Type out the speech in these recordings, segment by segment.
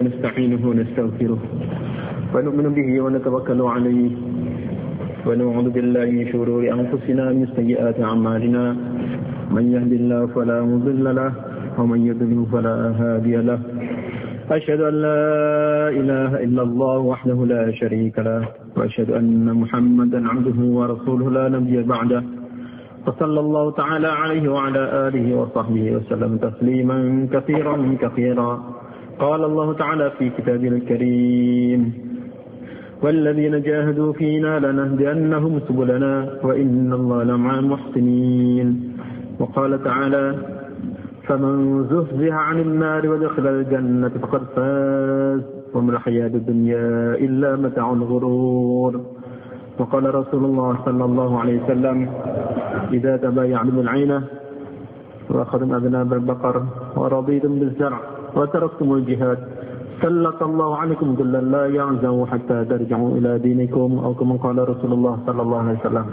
نستعينه ونستغفره ونؤمن به ونتوكل عليه ونعوذ بالله من شرور أنفسنا من سيئات أعمالنا من يهد الله فلا مضل له ومن يضلل فلا هادي له أشهد أن لا إله إلا الله وحده لا شريك له وأشهد أن محمدا عبده ورسوله لا نبي بعده وصلى الله تعالى عليه وعلى آله وصحبه وسلم تسليما كثيرا كثيرا. قال الله تعالى في كتابه الكريم والذين جاهدوا فينا لنهدينهم سبلنا وإن الله لمع المحسنين. وقال تعالى فمن زحزح عن النار ودخل الجنة فقد فاز وما الحياة الدنيا إلا متاع الغرور. وقال رسول الله صلى الله عليه وسلم إذا تبايعتم بالعينة وأخذتم أذناب البقر ورضيتم بالزرع وتركتم الجهاد سلط الله عليكم ذلا لا يعزو حتى ترجعوا إلى دينكم أو كما قال رسول الله صلى الله عليه وسلم.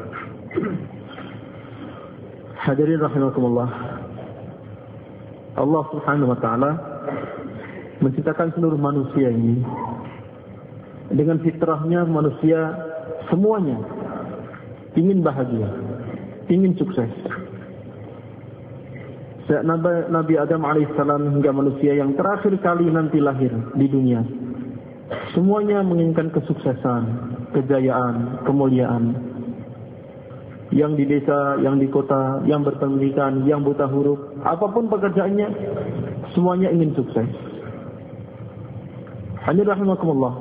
Hadirin rahimakumullah, Allah subhanahu wa ta'ala menciptakan seluruh manusia ini dengan fitrahnya. Manusia semuanya ingin bahagia, ingin sukses. Nabi Adam alaihissalam hingga manusia yang terakhir kali nanti lahir di dunia, semuanya menginginkan kesuksesan, kejayaan, kemuliaan. Yang di desa, yang di kota, yang berpendidikan, yang buta huruf, apapun pekerjaannya, semuanya ingin sukses. Hanya rahimakumullah,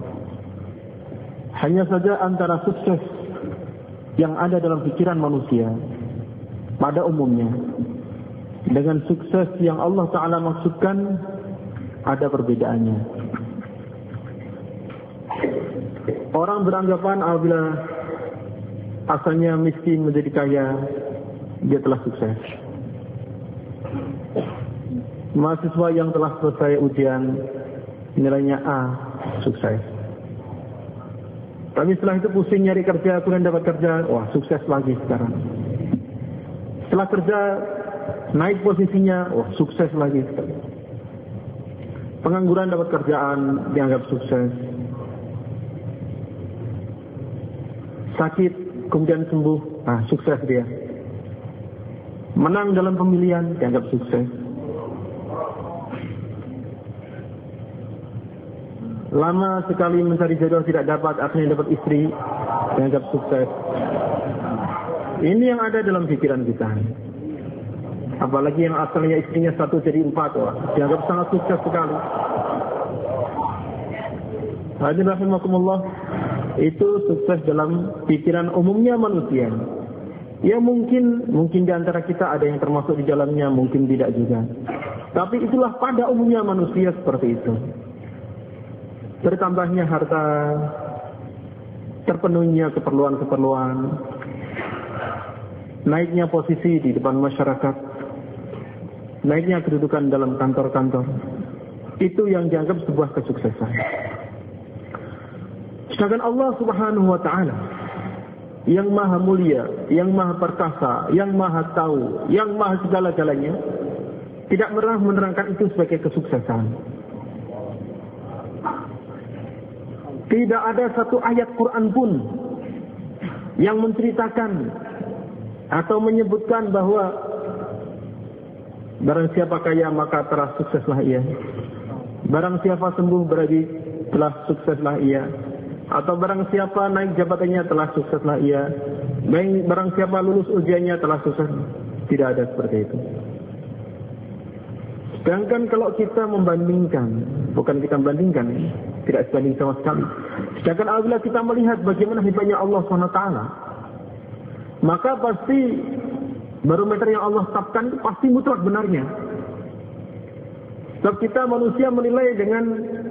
hanya saja antara sukses yang ada dalam pikiran manusia pada umumnya dengan sukses yang Allah Ta'ala maksudkan ada perbedaannya. Orang beranggapan apabila asalnya miskin menjadi kaya, dia telah sukses. Mahasiswa yang telah selesai ujian nilainya A, sukses. Tapi setelah itu pusing nyari kerja, kemudian dapat kerja, wah sukses lagi sekarang. Setelah kerja naik posisinya, wah sukses lagi. Pengangguran dapat kerjaan, dianggap sukses. Sakit kemudian sembuh, sukses dia. Menang dalam pemilihan, dianggap sukses. Lama sekali mencari jodoh tidak dapat, akhirnya dapat istri, dianggap sukses. Ini yang ada dalam pikiran kita. Apalagi yang asalnya istrinya 1 jadi 4, dianggap sangat sukses sekali. Hadirin rahimakumullah, itu sukses dalam pikiran umumnya manusia. Ya mungkin di antara kita ada yang termasuk di dalamnya, mungkin tidak juga. Tapi itulah pada umumnya manusia seperti itu. Bertambahnya harta, terpenuhinya keperluan-keperluan, naiknya posisi di depan masyarakat, naiknya kedudukan dalam kantor-kantor, itu yang dianggap sebuah kesuksesan. Sedangkan Allah subhanahu wa ta'ala yang maha mulia, yang maha perkasa, yang maha tahu, yang maha segala-galanya, tidak pernah menerangkan itu sebagai kesuksesan. Tidak ada satu ayat Quran pun yang menceritakan atau menyebutkan bahwa barang siapa kaya maka telah sukseslah ia, barang siapa sembuh berarti telah sukseslah ia, atau barang siapa naik jabatannya telah sukseslah ia, barang siapa lulus ujiannya telah sukses. Tidak ada seperti itu. Sedangkan kalau kita membandingkan, bukan kita membandingkan, tidak sebanding sama sekali. Sedangkan apabila kita melihat bagaimana hebatnya Allah SWT, maka pasti barometer yang Allah tetapkan itu pasti mutlak benarnya. Sebab kita manusia menilai dengan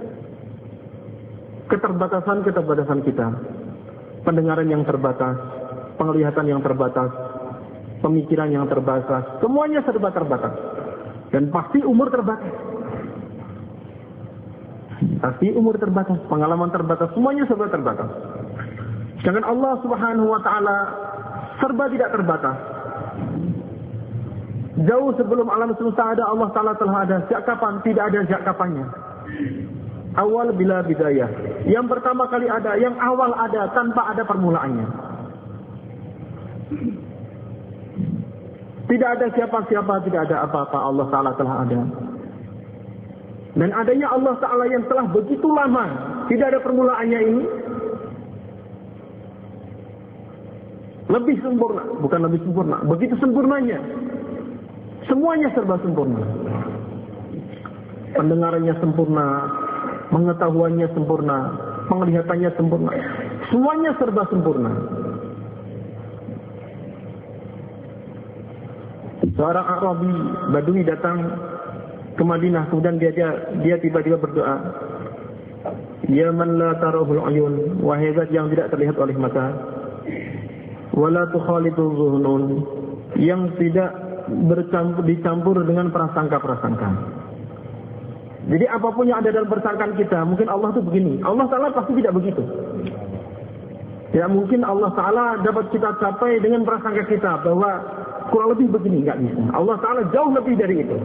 keterbatasan kita, pendengaran yang terbatas, penglihatan yang terbatas, pemikiran yang terbatas, semuanya serba terbatas, dan pasti umur terbatas. Pasti umur terbatas, pengalaman terbatas, semuanya serba terbatas. Sedangkan Allah Subhanahu wa ta'ala serba tidak terbatas. Jauh sebelum alam semesta ada, Allah Ta'ala telah ada. Sejak kapan? Tidak ada sejak kapannya. awal bila bidayah. Yang pertama kali ada, yang awal ada tanpa ada permulaannya. Tidak ada siapa-siapa, tidak ada apa-apa, Allah Ta'ala telah ada. Dan adanya Allah Ta'ala yang telah begitu lama, tidak ada permulaannya ini, lebih sempurna, bukan lebih sempurna, begitu sempurnanya. Semuanya serba sempurna. Pendengarannya sempurna, pengetahuannya sempurna, penglihatannya sempurna. Semuanya serba sempurna. Seorang Arabi Badui datang ke Madinah, kemudian dia tiba-tiba berdoa, ya man la tarahul ayun, wahai zat yang tidak terlihat oleh mata, wala tukhalitu zuhunun, yang tidak dicampur dengan prasangka-prasangka. Jadi apapun yang ada dalam persangkaan kita, mungkin Allah itu begini, Allah Ta'ala pasti tidak begitu. Tidak mungkin Allah Ta'ala dapat kita capai dengan prasangka kita bahwa kurang lebih begini, enggak bisa. Allah Ta'ala jauh lebih dari itu.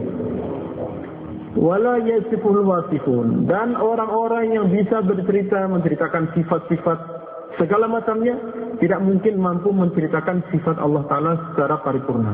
Wala yasiful wasifun, dan orang-orang yang bisa bercerita, menceritakan sifat-sifat segala macamnya, tidak mungkin mampu menceritakan sifat Allah Ta'ala secara paripurna.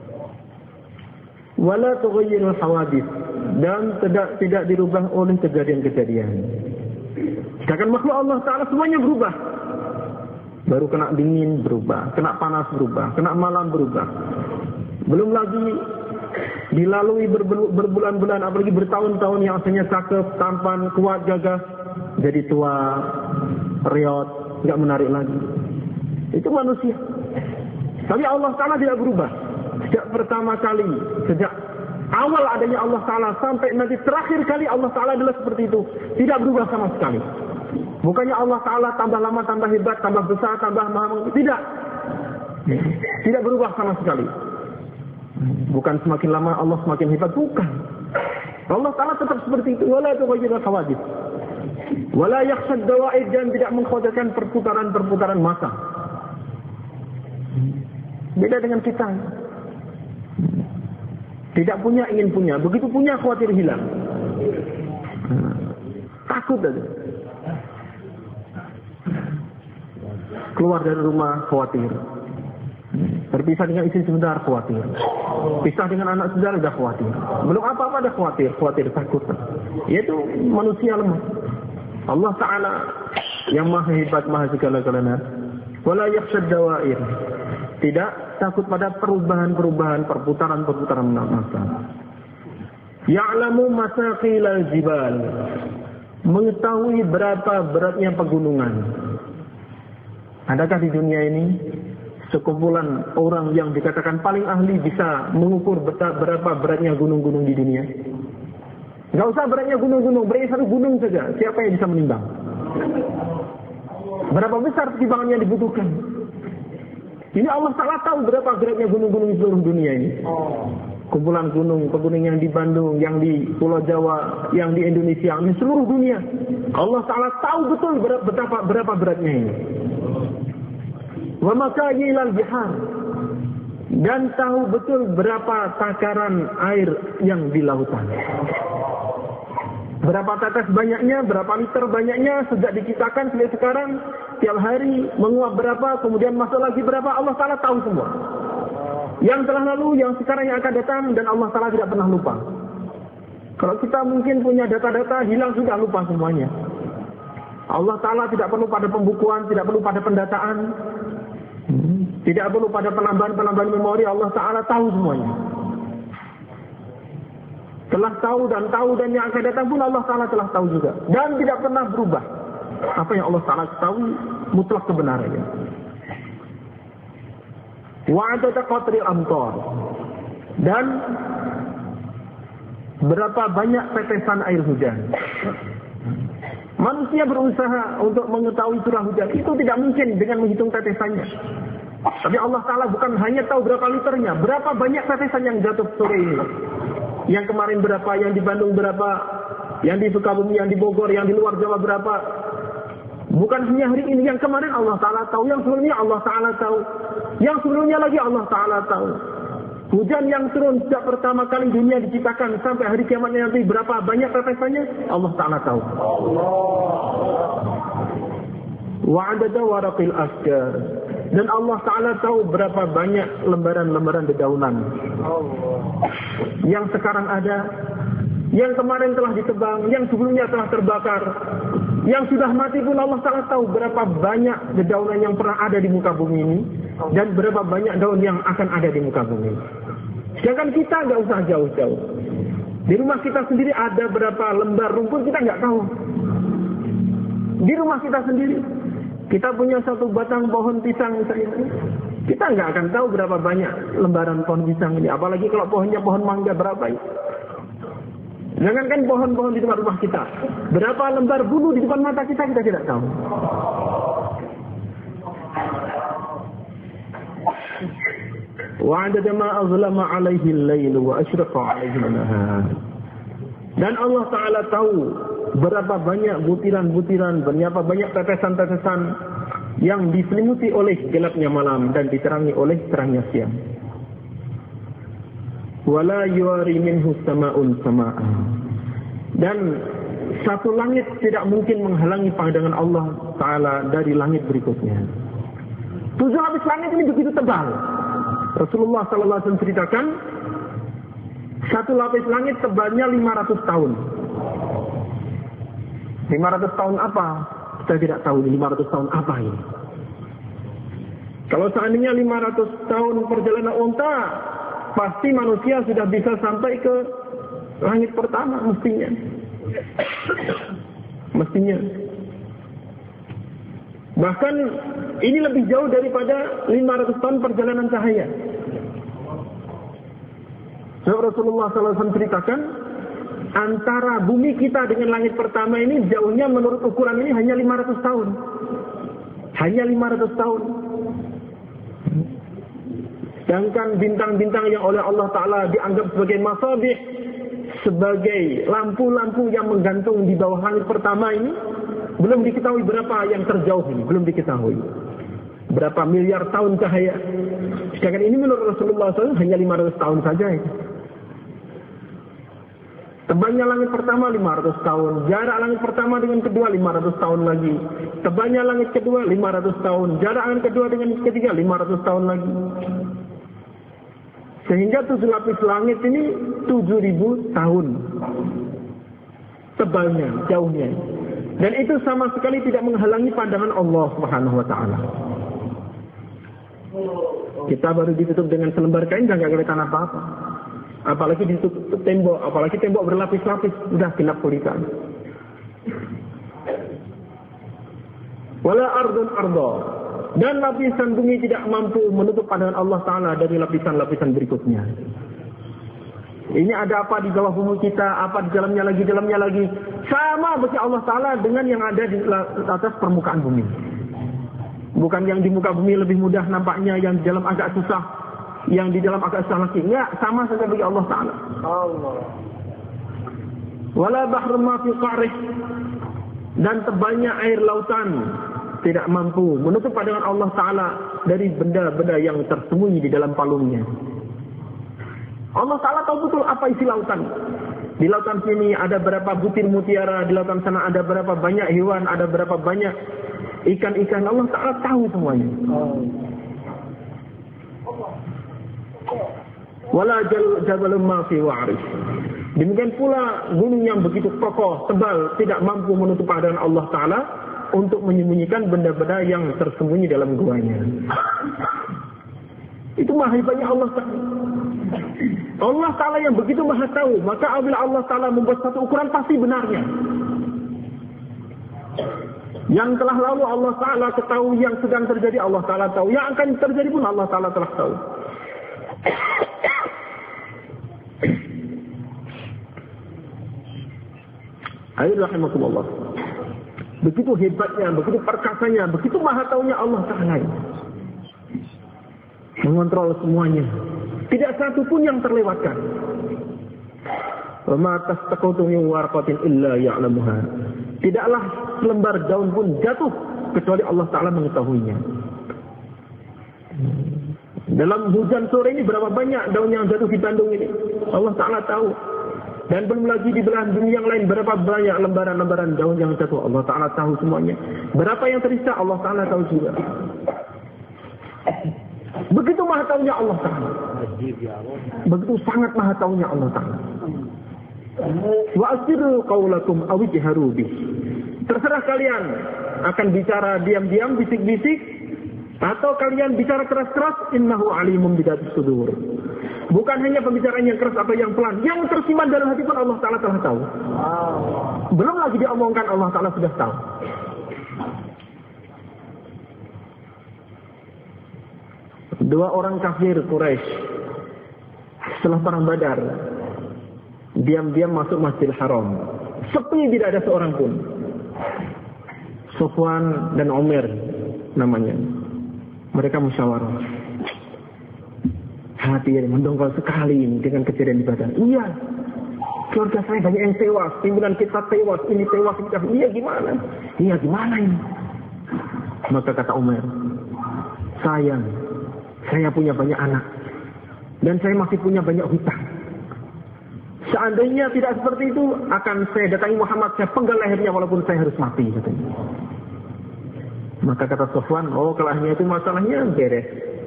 Wala tughayyirul hawadith, dan tidak dirubah oleh kejadian-kejadian. Sedangkan makhluk Allah Ta'ala semuanya berubah. Baru kena dingin berubah, kena panas berubah, kena malam berubah. Belum lagi dilalui berbulan-bulan, apalagi bertahun-tahun yang asalnya cakep, tampan, kuat, gagah, jadi tua, riot, nggak menarik lagi. Itu manusia. Tapi Allah Ta'ala tidak berubah. Sejak pertama kali, sejak awal adanya Allah Ta'ala sampai nanti terakhir kali Allah Ta'ala adalah seperti itu. Tidak berubah sama sekali. Bukannya Allah Ta'ala tambah lama, tambah hebat, tambah besar, tambah maha. Tidak. Tidak berubah sama sekali. Bukan semakin lama Allah semakin hebat. Bukan. Allah Ta'ala tetap seperti itu. Wala tughayyirul hawadith. Wala yakhshad dawa'id, dan tidak mengkhawatirkan perputaran-perputaran masa. Beda dengan kita. Tidak punya, ingin punya. Begitu punya, khawatir hilang. Takut aja. Keluar dari rumah, khawatir. Berpisah dengan istri sebentar, khawatir. Pisah dengan anak saudara, sudah khawatir. Belum apa-apa, dah khawatir, takut. Yaitu manusia lemah. Allah Ta'ala yang maha hebat, maha segala-galanya. Wala yakhshad dawa'ir, tidak takut pada perubahan-perubahan, perputaran-perputaran masa. Ya'lamu masaqilal jibal, mengetahui berapa beratnya pegunungan. Adakah di dunia ini sekumpulan orang yang dikatakan paling ahli bisa mengukur berapa beratnya gunung-gunung di dunia? Enggak usah beratnya gunung-gunung, beratnya satu gunung saja. Siapa yang bisa menimbang? Berapa besar timbangan yang dibutuhkan? Ini Allah Ta'ala tahu berapa beratnya gunung-gunung di seluruh dunia ini. Kumpulan gunung, pegunungan yang di Bandung, yang di Pulau Jawa, yang di Indonesia, di seluruh dunia. Allah Ta'ala tahu betul berapa beratnya ini. Wa makayilal bihar, dan tahu betul berapa takaran air yang di lautan. Berapa tetes banyaknya, berapa liter banyaknya, sejak diciptakan sampai sekarang, tiap hari menguap berapa, kemudian masuk lagi berapa, Allah Ta'ala tahu semua. Yang telah lalu, yang sekarang yang akan datang, dan Allah Ta'ala tidak pernah lupa. Kalau kita mungkin punya data-data, hilang sudah lupa semuanya. Allah Ta'ala tidak perlu pada pembukuan, tidak perlu pada pendataan, tidak perlu pada penambahan memori. Allah Ta'ala tahu semuanya. Telah tahu dan yang akan datang pun Allah Ta'ala telah tahu juga. Dan tidak pernah berubah. Apa yang Allah Ta'ala tahu mutlak kebenarannya. Wa'adata qatril amtar, dan berapa banyak tetesan air hujan. Manusia berusaha untuk mengetahui curah hujan. Itu tidak mungkin dengan menghitung tetesannya. Tapi Allah Ta'ala bukan hanya tahu berapa liternya, berapa banyak tetesan yang jatuh sore ini. Yang kemarin berapa, yang di Bandung berapa, yang di Sukabumi, yang di Bogor, yang di luar Jawa berapa. Bukan hanya hari ini, yang kemarin Allah Ta'ala tahu, yang sebelumnya Allah Ta'ala tahu, yang sebelumnya lagi Allah Ta'ala tahu. Hujan yang turun sejak pertama kali dunia diciptakan sampai hari kiamatnya nanti berapa banyak tetesannya, Allah Ta'ala tahu. Wa'adada waraqil asjar. Dan Allah Ta'ala tahu berapa banyak lembaran-lembaran dedaunan yang sekarang ada, yang kemarin telah ditebang, yang sebelumnya telah terbakar, yang sudah mati pun Allah Ta'ala tahu berapa banyak dedaunan yang pernah ada di muka bumi ini, dan berapa banyak daun yang akan ada di muka bumi. Sedangkan kita nggak usah jauh-jauh. Di rumah kita sendiri ada berapa lembar rumput kita nggak tahu. Di rumah kita sendiri, kita punya satu batang pohon pisang misalnya, kita nggak akan tahu berapa banyak lembaran pohon pisang ini. Apalagi kalau pohonnya pohon mangga berapa ini. Jangankan pohon-pohon di depan rumah kita, berapa lembar bulu di depan mata kita, kita tidak tahu. Wa'adada ma azlama alaihi al-lail wa asyraqa alaihi an-nahar. Dan Allah Ta'ala tahu berapa banyak butiran-butiran, berapa banyak tetesan-tetesan yang diselimuti oleh gelapnya malam dan diterangi oleh terangnya siang. Wala yuwari minhu sama'un sama'an. Dan satu langit tidak mungkin menghalangi pandangan Allah Ta'ala dari langit berikutnya. 7 lapis langit ini begitu tebal. Rasulullah SAW ceritakan, satu lapis langit tebalnya 500 tahun. 500 tahun apa? Kita tidak tahu 500 tahun apa ini. Kalau seandainya 500 tahun perjalanan unta, pasti manusia sudah bisa sampai ke langit pertama mestinya. Mestinya. Bahkan ini lebih jauh daripada 500 tahun perjalanan cahaya. Rasulullah SAW ceritakan, antara bumi kita dengan langit pertama ini jauhnya menurut ukuran ini hanya 500 tahun. Hanya 500 tahun. Sedangkan bintang-bintang yang oleh Allah Ta'ala dianggap sebagai masabih, sebagai lampu-lampu yang menggantung di bawah langit pertama ini, belum diketahui berapa yang terjauh ini, belum diketahui. Berapa miliar tahun cahaya. Sedangkan ini menurut Rasulullah SAW hanya 500 tahun saja. Tebalnya langit pertama 500 tahun. Jarak langit pertama dengan kedua 500 tahun lagi. Tebalnya langit kedua 500 tahun. Jarak langit kedua dengan ketiga 500 tahun lagi. Sehingga 7 lapis langit ini 7.000 tahun. Tebalnya, jauhnya. Dan itu sama sekali tidak menghalangi pandangan Allah Subhanahu wa Ta'ala. Kita baru ditutup dengan selembar kain dan nggak kelihatan apa-apa. Apalagi ditutup tembok, apalagi tembok berlapis-lapis, sudah gelap gulita. Wala ardun ardo. Dan lapisan bumi tidak mampu menutup pandangan Allah Ta'ala dari lapisan-lapisan berikutnya. Ini ada apa di bawah bumi kita, apa di dalamnya lagi. Sama bagi Allah Ta'ala dengan yang ada di atas permukaan bumi. Bukan yang di muka bumi lebih mudah nampaknya, yang di dalam agak susah, yang di dalam agak susah lagi. Enggak, sama saja bagi Allah Ta'ala. Allah. Wala bahrun ma fi qa'rih. Dan tebalnya air lautan tidak mampu menutup pandangan Allah Ta'ala dari benda-benda yang tersembunyi di dalam palungnya. Allah Ta'ala tahu betul apa isi lautan. Di lautan sini ada berapa butir mutiara, di lautan sana ada berapa banyak hewan, ada berapa banyak ikan-ikan. Allah Ta'ala tahu semuanya. Wala jabalun ma fi wa'rif. Demikian pula gunung yang begitu kokoh, tebal, tidak mampu menutup pandangan Allah Ta'ala untuk menyembunyikan benda-benda yang tersembunyi dalam guanya. Itu maha hebatnya Allah Ta'ala. Allah Ta'ala yang begitu maha tahu, maka apabila Allah Ta'ala membuat satu ukuran pasti benarnya. Yang telah lalu Allah Ta'ala ketahui, yang sedang terjadi Allah Ta'ala tahu, yang akan terjadi pun Allah Ta'ala telah tahu. Ayo rahimakumullah. Begitu hebatnya, begitu perkasanya, begitu maha taunya Allah Ta'ala. Mengontrol semuanya. Tidak satu pun yang terlewatkan. Wa ma tasqutu min warqatin illa ya'lamuha. Tidaklah selembar daun pun jatuh kecuali Allah Ta'ala mengetahuinya. Dalam hujan sore ini berapa banyak daun yang jatuh di Bandung ini? Allah Ta'ala tahu. Dan belum lagi di belahan bumi yang lain berapa banyak lembaran-lembaran daun yang jatuh. Allah Ta'ala tahu semuanya. Berapa yang tersisa Allah Ta'ala tahu juga. Begitu maha taunya Allah Ta'ala. Begitu sangat maha taunya Allah Ta'ala. Wa asirru qawlakum aw ijharu bih. Terserah kalian akan bicara diam-diam, bisik-bisik, atau kalian bicara keras-keras. Innahu alimun bidatis sudur. Bukan hanya pembicaraan yang keras atau yang pelan, yang tersimpan dalam hati pun Allah Ta'ala telah tahu. Belum lagi diomongkan, Allah Ta'ala sudah tahu. Dua orang kafir Quraisy setelah perang Badar diam-diam masuk Masjidil Haram. Sepi, tidak ada seorang pun. Sufwan dan Umar namanya. Mereka musyawarah. Hati yang mendongkol sekali ini dengan kejadian di Badar. Iya, keluarga saya banyak yang tewas, pimpinan kita tewas, ini tewas, ini tewas. Iya gimana? Iya gimana ini? Maka kata Umar, sayang, saya punya banyak anak dan saya masih punya banyak hutang. Seandainya tidak seperti itu, akan saya datangi Muhammad, saya penggal lehernya walaupun saya harus mati, katanya. Maka kata Sufwan, oh kalau hanya itu masalahnya beres.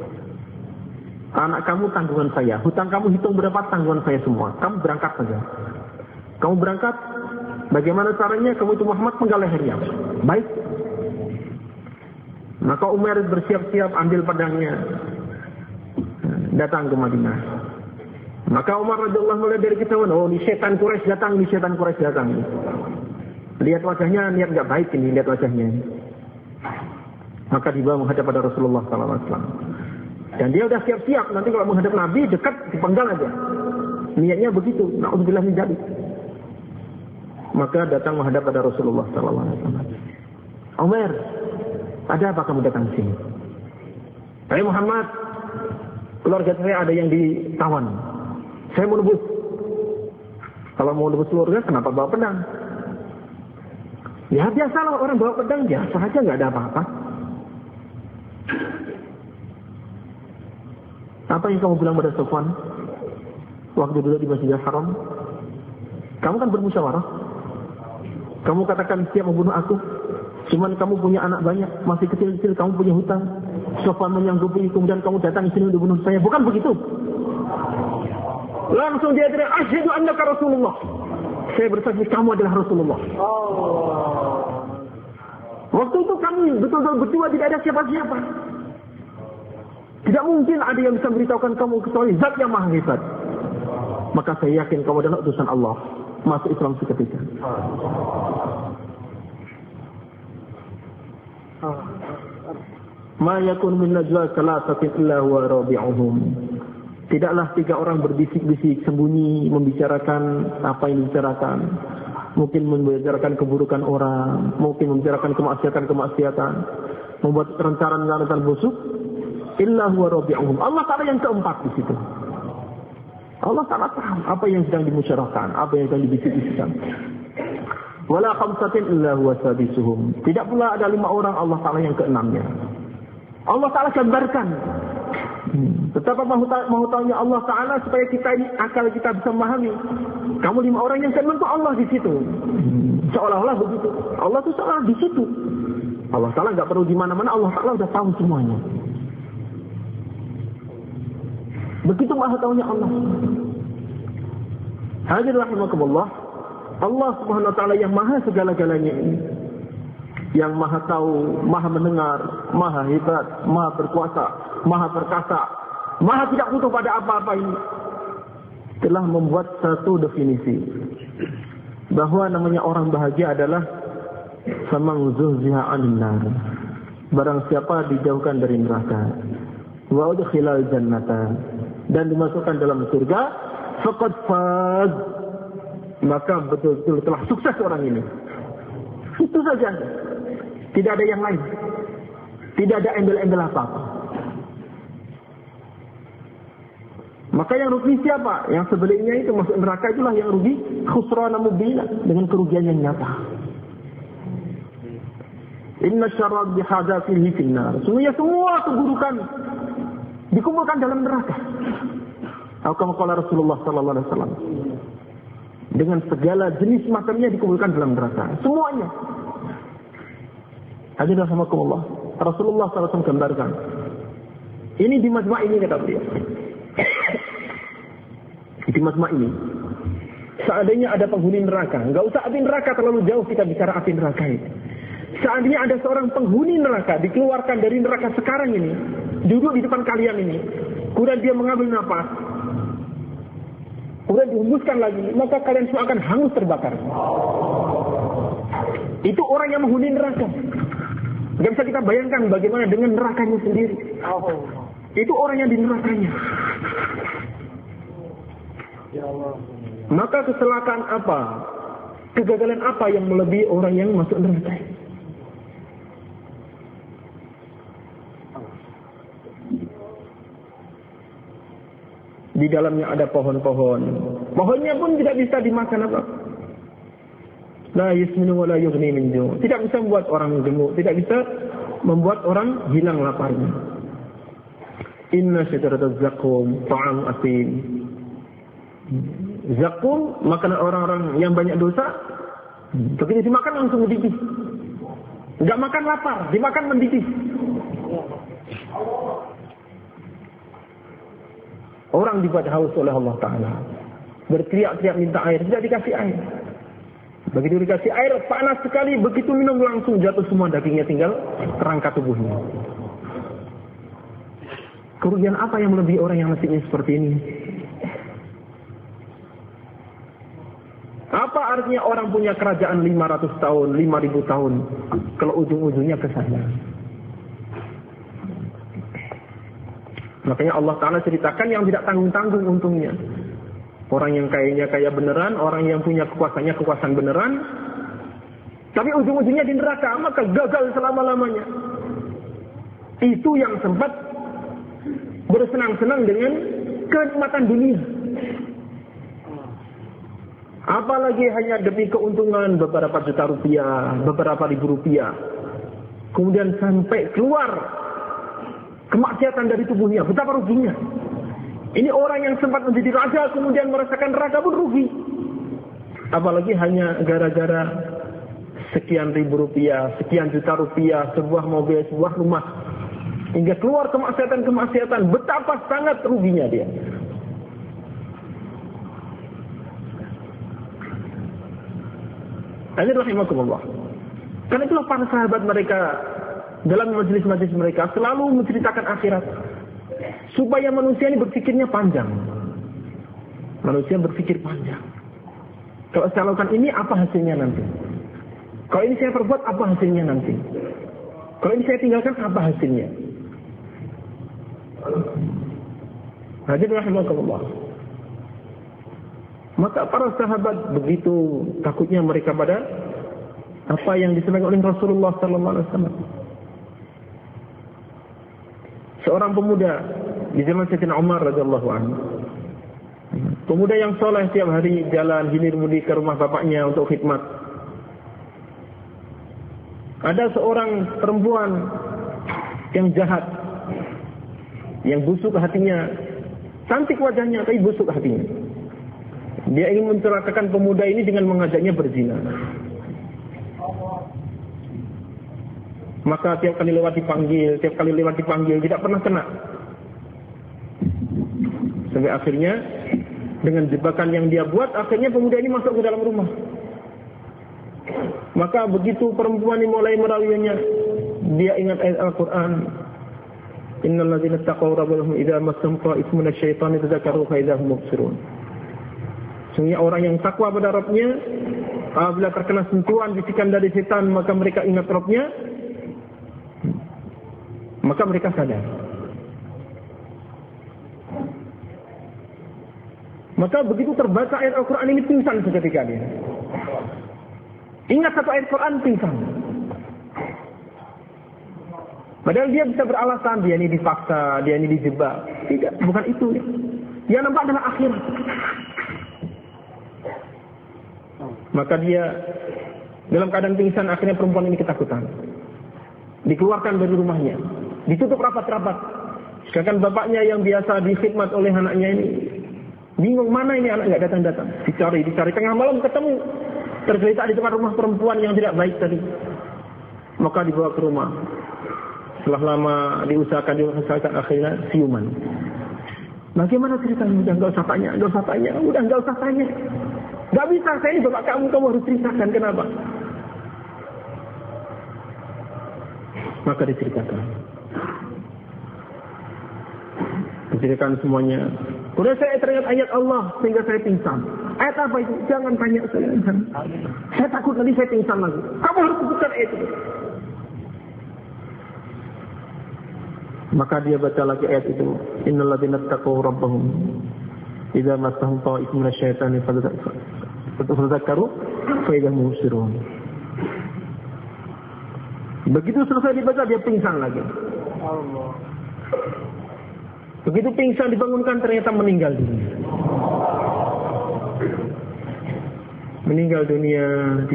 Anak kamu tanggungan saya, hutang kamu hitung berapa, tanggungan saya semua. Kamu berangkat saja. Kamu berangkat, bagaimana caranya? Kamu itu Muhammad, penggal lehernya. Baik. Maka Umar bersiap-siap ambil pedangnya, datang ke Madinah. Maka Umar radhiyallahu mulai dari ketahuan, oh ini setan Quraisy datang, ini setan Quraisy datang. Lihat wajahnya, niat nggak baik ini, lihat wajahnya. Maka dibawa menghadap pada Rasulullah SAW. Dan dia sudah siap-siap, nanti kalau menghadap Nabi dekat dipenggal aja. Niatnya begitu, na'udzubillah min dzalik. Maka datang menghadap pada Rasulullah SAW. Umar, ada apa kamu datang sini? Hai Muhammad, keluarga saya ada yang ditawan. Saya mau nebus. Kalau mau nebus keluarga, kenapa bawa pedang? Ya biasalah orang bawa pedang, biasa aja, nggak ada apa-apa. Apa yang kamu bilang pada Sufwan waktu duduk di Masjidil Haram? Kamu kan bermusyawarah. Kamu katakan siap membunuh aku. Cuman kamu punya anak banyak, masih kecil-kecil, kamu punya hutang. Sufwan menyanggupi, kemudian kamu datang di sini untuk bunuh saya. Bukan begitu. Langsung dia teriak, asyhadu annaka Rasulullah. Saya bersaksi kamu adalah Rasulullah. Waktu itu kami betul-betul berdua, tidak ada siapa-siapa. Tidak mungkin ada yang bisa memberitahukan kamu kecuali Zat yang Maha Hebat. Maka saya yakin kamu adalah utusan Allah. Masuk Islam seketika. Ma yakun min najwa salasatin illa huwa rabi'uhum. Tidaklah 3 orang berbisik-bisik sembunyi membicarakan apa yang dibicarakan. Mungkin membicarakan keburukan orang, mungkin membicarakan kemaksiatan, membuat rencana-rencana busuk. Illa huwa rabi'uhum. Allah Ta'ala yang keempat di situ. Allah Ta'ala tahu apa yang sedang dimusyawarahkan, apa yang sedang dibisik-bisikkan. Wala khamsatin illa huwa sadisuhum. Tidak pula ada 5 orang, Allah Ta'ala yang keenamnya. Allah Ta'ala gambarkan betapa mahu tahunya Allah Ta'ala supaya kita ini akal kita bisa memahami. Kamu 5 orang yang keenam itu Allah di situ. Seolah-olah begitu. Allah itu seolah di situ. Allah Ta'ala nggak perlu di mana-mana, Allah Ta'ala sudah tahu semuanya. Begitu maha tahunya Allah. Hadirin rahimakumullah, Allah Subhanahu wa taala yang maha segala-galanya ini, yang maha tahu, maha mendengar, maha hebat, maha berkuasa, maha perkasa, maha tidak butuh pada apa-apa ini, telah membuat satu definisi bahwa namanya orang bahagia adalah faman zuhziha 'anil nar, barang siapa dijauhkan dari neraka, wa udkhilal jannata, dan dimasukkan dalam surga, faqad faz, maka betul-betul telah sukses orang ini. Itu saja. Tidak ada yang lain. Tidak ada embel-embel apa-apa. Maka yang rugi siapa? Yang sebelumnya itu masuk neraka, itulah yang rugi. Khusrana mubina, dengan kerugian yang nyata. Inna syarra bihadza fihi finnar. Semuanya semua keburukan dikumpulkan dalam neraka. Atau kala Rasulullah sallallahu alaihi wasallam. Dengan segala jenis macamnya dikumpulkan dalam neraka. Semuanya. Hadirin rahimakumullah. Rasulullah sallallahu alaihi wasallam gambarkan. Ini di majma' ini kata beliau. Di majma' ini. Seandainya ada penghuni neraka, enggak usah api neraka terlalu jauh kita bicara api neraka ini. Seandainya ada seorang penghuni neraka dikeluarkan dari neraka sekarang ini, duduk di depan kalian ini, kemudian dia mengambil napas, kemudian dihembuskan lagi, maka kalian semua akan hangus terbakar. Itu orang yang menghuni neraka. Gak bisa kita bayangkan bagaimana dengan nerakanya sendiri. Itu orang yang di nerakanya. Maka kecelakaan apa, kegagalan apa yang melebihi orang yang masuk neraka? Di dalamnya ada pohon-pohon. Pohonnya pun tidak bisa dimakan apa. La yusminu wa la yughni min ju'. Tidak bisa membuat orang gemuk, tidak bisa membuat orang hilang laparnya. Inna syajarataz zaqqum ta'am asim. Zaqqum makanan orang-orang yang banyak dosa. Begitu dimakan langsung mendidih. Enggak makan lapar, dimakan mendidih. Orang dibuat haus oleh Allah Ta'ala. Berteriak-teriak minta air, tidak dikasih air. Begitu dikasih air, panas sekali. Begitu minum langsung jatuh semua dagingnya, tinggal kerangka tubuhnya. Kerugian apa yang melebihi orang yang nasibnya seperti ini? Apa artinya orang punya kerajaan 500 tahun, 5.000 tahun, kalau ujung-ujungnya ke sana? Makanya Allah Ta'ala ceritakan yang tidak tanggung-tanggung untungnya. Orang yang kayanya kaya beneran, orang yang punya kekuasaannya kekuasaan beneran, tapi ujung-ujungnya di neraka, maka gagal selama-lamanya. Itu yang sempat bersenang-senang dengan kenikmatan dunia. Apalagi hanya demi keuntungan beberapa juta rupiah, beberapa ribu rupiah. Kemudian sampai keluar kemaksiatan dari tubuhnya, betapa ruginya. Ini orang yang sempat menjadi raja kemudian merasakan neraka pun rugi. Apalagi hanya gara-gara sekian ribu rupiah, sekian juta rupiah, sebuah mobil, sebuah rumah. Hingga keluar kemaksiatan-kemaksiatan, betapa sangat ruginya dia. Ini rahimakumullah. Karena itulah para sahabat mereka dalam majelis-majelis mereka selalu menceritakan akhirat. Supaya manusia ini berpikirnya panjang. Manusia berpikir panjang. Kalau saya lakukan ini, apa hasilnya nanti? Kalau ini saya perbuat, apa hasilnya nanti? Kalau ini saya tinggalkan, apa hasilnya? Hadirin rahimakumullah. Maka para sahabat begitu takutnya mereka pada apa yang disampaikan oleh Rasulullah sallallahu alaihi wasallam. Seorang pemuda di zaman Sayyidina Umar radhiyallahu anhu. Pemuda yang soleh setiap hari jalan hilir-mudik ke rumah bapaknya untuk khidmat. Ada seorang perempuan yang jahat, yang busuk hatinya, cantik wajahnya tapi busuk hatinya. Dia ingin mencelakakan pemuda ini dengan mengajaknya berzina. Maka tiap kali lewat dipanggil, tidak pernah kena. Sampai akhirnya dengan jebakan yang dia buat, akhirnya pemuda ini masuk ke dalam rumah. Maka begitu perempuan ini mulai merawinya, dia ingat ayat Al-Quran. Innal ladzina taqaw rabbahum idza massahum ta'ifun asy-syaitani tadzakkaru fa idza hum mubsirun. Sungguh orang yang takwa pada Rabbnya, apabila terkena sentuhan bisikan dari setan, maka mereka ingat Rabbnya, maka mereka sadar. Maka begitu terbaca ayat Al-Quran ini pingsan seketika dia. Ingat satu ayat Quran, pingsan. Padahal dia bisa beralasan, dia ini dipaksa, dia ini dijebak. Tidak, bukan itu. Yang nampak adalah akhirat. Maka dia dalam keadaan pingsan, akhirnya perempuan ini ketakutan. Dikeluarkan dari rumahnya, ditutup rapat-rapat Bahkan bapaknya yang biasa dikhidmat oleh anaknya ini bingung, mana ini anak nggak datang-datang. Dicari tengah malam ketemu, tergeletak di depan rumah perempuan yang tidak baik tadi. Maka dibawa ke rumah. Setelah lama diusahakan akhirnya siuman. Bagaimana ceritanya? Udah nggak usah tanya. Nggak bisa, saya ini bapak kamu harus ceritakan kenapa. Maka diceritakan semuanya. Kemudian saya teringat ayat Allah sehingga saya pingsan. Ayat apa itu? Jangan tanya saya. Saya takut nanti saya pingsan lagi. Kamu harus sebutkan ayat itu. Maka dia baca lagi ayat itu. Innal ladzina taqaw rabbahum idza massahum ta'ifun minasyaitani fadzakkaru fa idza hum mubsirun. Begitu selesai dibaca dia pingsan lagi. Allah. Begitu pingsan dibangunkan ternyata meninggal dunia. Meninggal dunia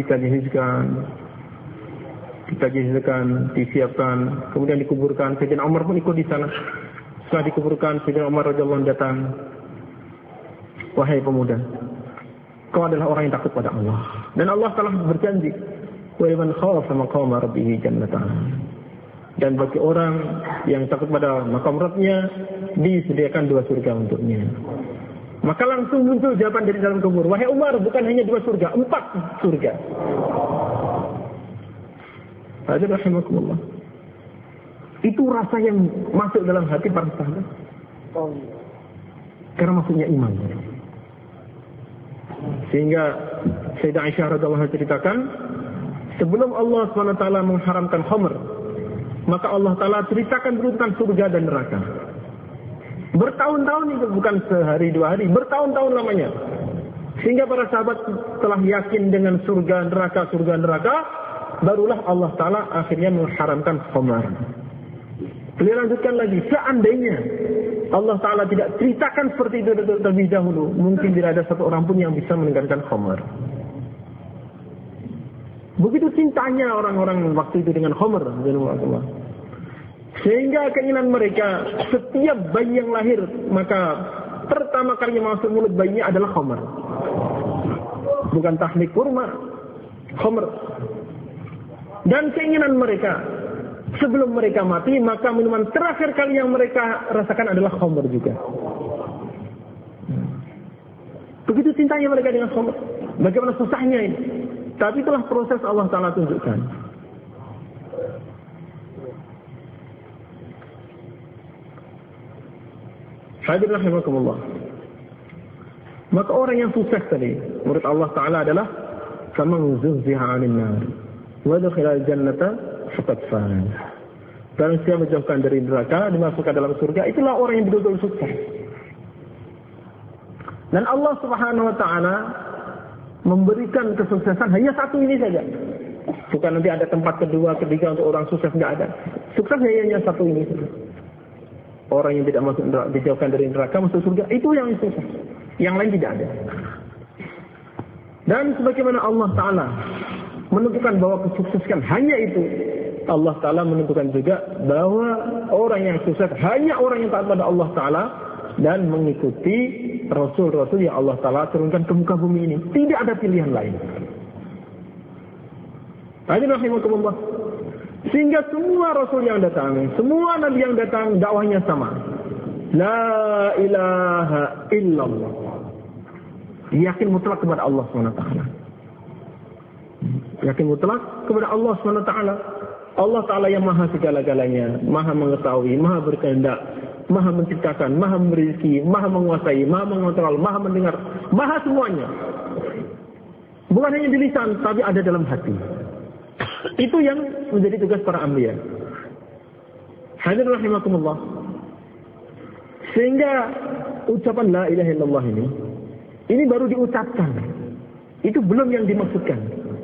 ditajihizkan, disiapkan, kemudian dikuburkan. Sayyidina Umar pun ikut di sana. Setelah dikuburkan, Sayyidina Umar radhiyallahu anhu datang. Wahai pemuda, kau adalah orang yang takut pada Allah. Dan Allah telah berjanji, wa liman khafa maqama rabbih jannatan. Dan bagi orang yang takut pada maqam Rabbnya disediakan 2 surga untuknya. Maka langsung muncul jawaban dari dalam kubur. Wahai Umar, bukan hanya 2 surga, 4 surga. Hadirin rahimakumullah. Itu rasa yang masuk dalam hati para sahabat. Karena maksudnya iman. Sehingga Sayyidah Aisyah radhiyallahu anha ceritakan, sebelum Allah SWT mengharamkan khamr, maka Allah Ta'ala ceritakan dulu tentang surga dan neraka. Bertahun-tahun itu, bukan sehari 2 hari, bertahun-tahun lamanya. Sehingga para sahabat telah yakin dengan surga neraka, barulah Allah Ta'ala akhirnya mengharamkan khamr. Beliau lanjutkan lagi, seandainya Allah Ta'ala tidak ceritakan seperti itu terlebih dahulu, mungkin tidak ada satu orang pun yang bisa meninggalkan khamr. Begitu cintanya orang-orang waktu itu dengan khamr, sehingga keinginan mereka, setiap bayi yang lahir, maka pertama kali masuk mulut bayinya adalah khamr. Bukan tahnik kurma, khamr. Dan keinginan mereka, sebelum mereka mati, maka minuman terakhir kali yang mereka rasakan adalah khamr juga. Begitu cintanya mereka dengan khamr. Bagaimana susahnya ini. Tapi itulah proses Allah Ta'ala tunjukkan. Hadirin rahimakumullah. Maka orang yang sukses tadi, menurut Allah Ta'ala adalah faman zuhziha 'anil nar wa dakhala al-jannata faqad faz. Dan siapa menjauhkan dari neraka, dimasukkan dalam surga, itulah orang yang betul-betul sukses. Dan Allah Subhanahu wa Ta'ala memberikan kesuksesan hanya satu ini saja. Bukan nanti ada tempat kedua, ketiga untuk orang sukses, enggak ada. Sukses hanya satu ini saja. Orang yang tidak masuk neraka, dijauhkan dari neraka masuk surga, itu yang sukses. Yang lain tidak ada. Dan sebagaimana Allah Ta'ala menentukan bahwa kesuksesan hanya itu, Allah Ta'ala menentukan juga bahwa orang yang sukses hanya orang yang taat pada Allah Ta'ala dan mengikuti Rasul-Rasul yang Allah Ta'ala turunkan ke muka bumi ini. Tidak ada pilihan lain. Hadirin rahimakumullah. Sehingga semua Rasul yang datang, semua Nabi yang datang, dakwahnya sama. La ilaha illallah. Yakin mutlak kepada Allah SWT. Yakin mutlak kepada Allah SWT. Allah Ta'ala yang maha segala-galanya, maha mengetahui, maha berkehendak, maha menciptakan, maha memberi rezeki, maha menguasai, maha mengontrol, maha mendengar, maha semuanya. Bukan hanya di lisan, tapi ada dalam hati. Itu yang menjadi tugas para anbiya. Hadirin rahimakumullah. Sehingga ucapan la ilaha illallah ini baru diucapkan. Itu belum yang dimaksudkan.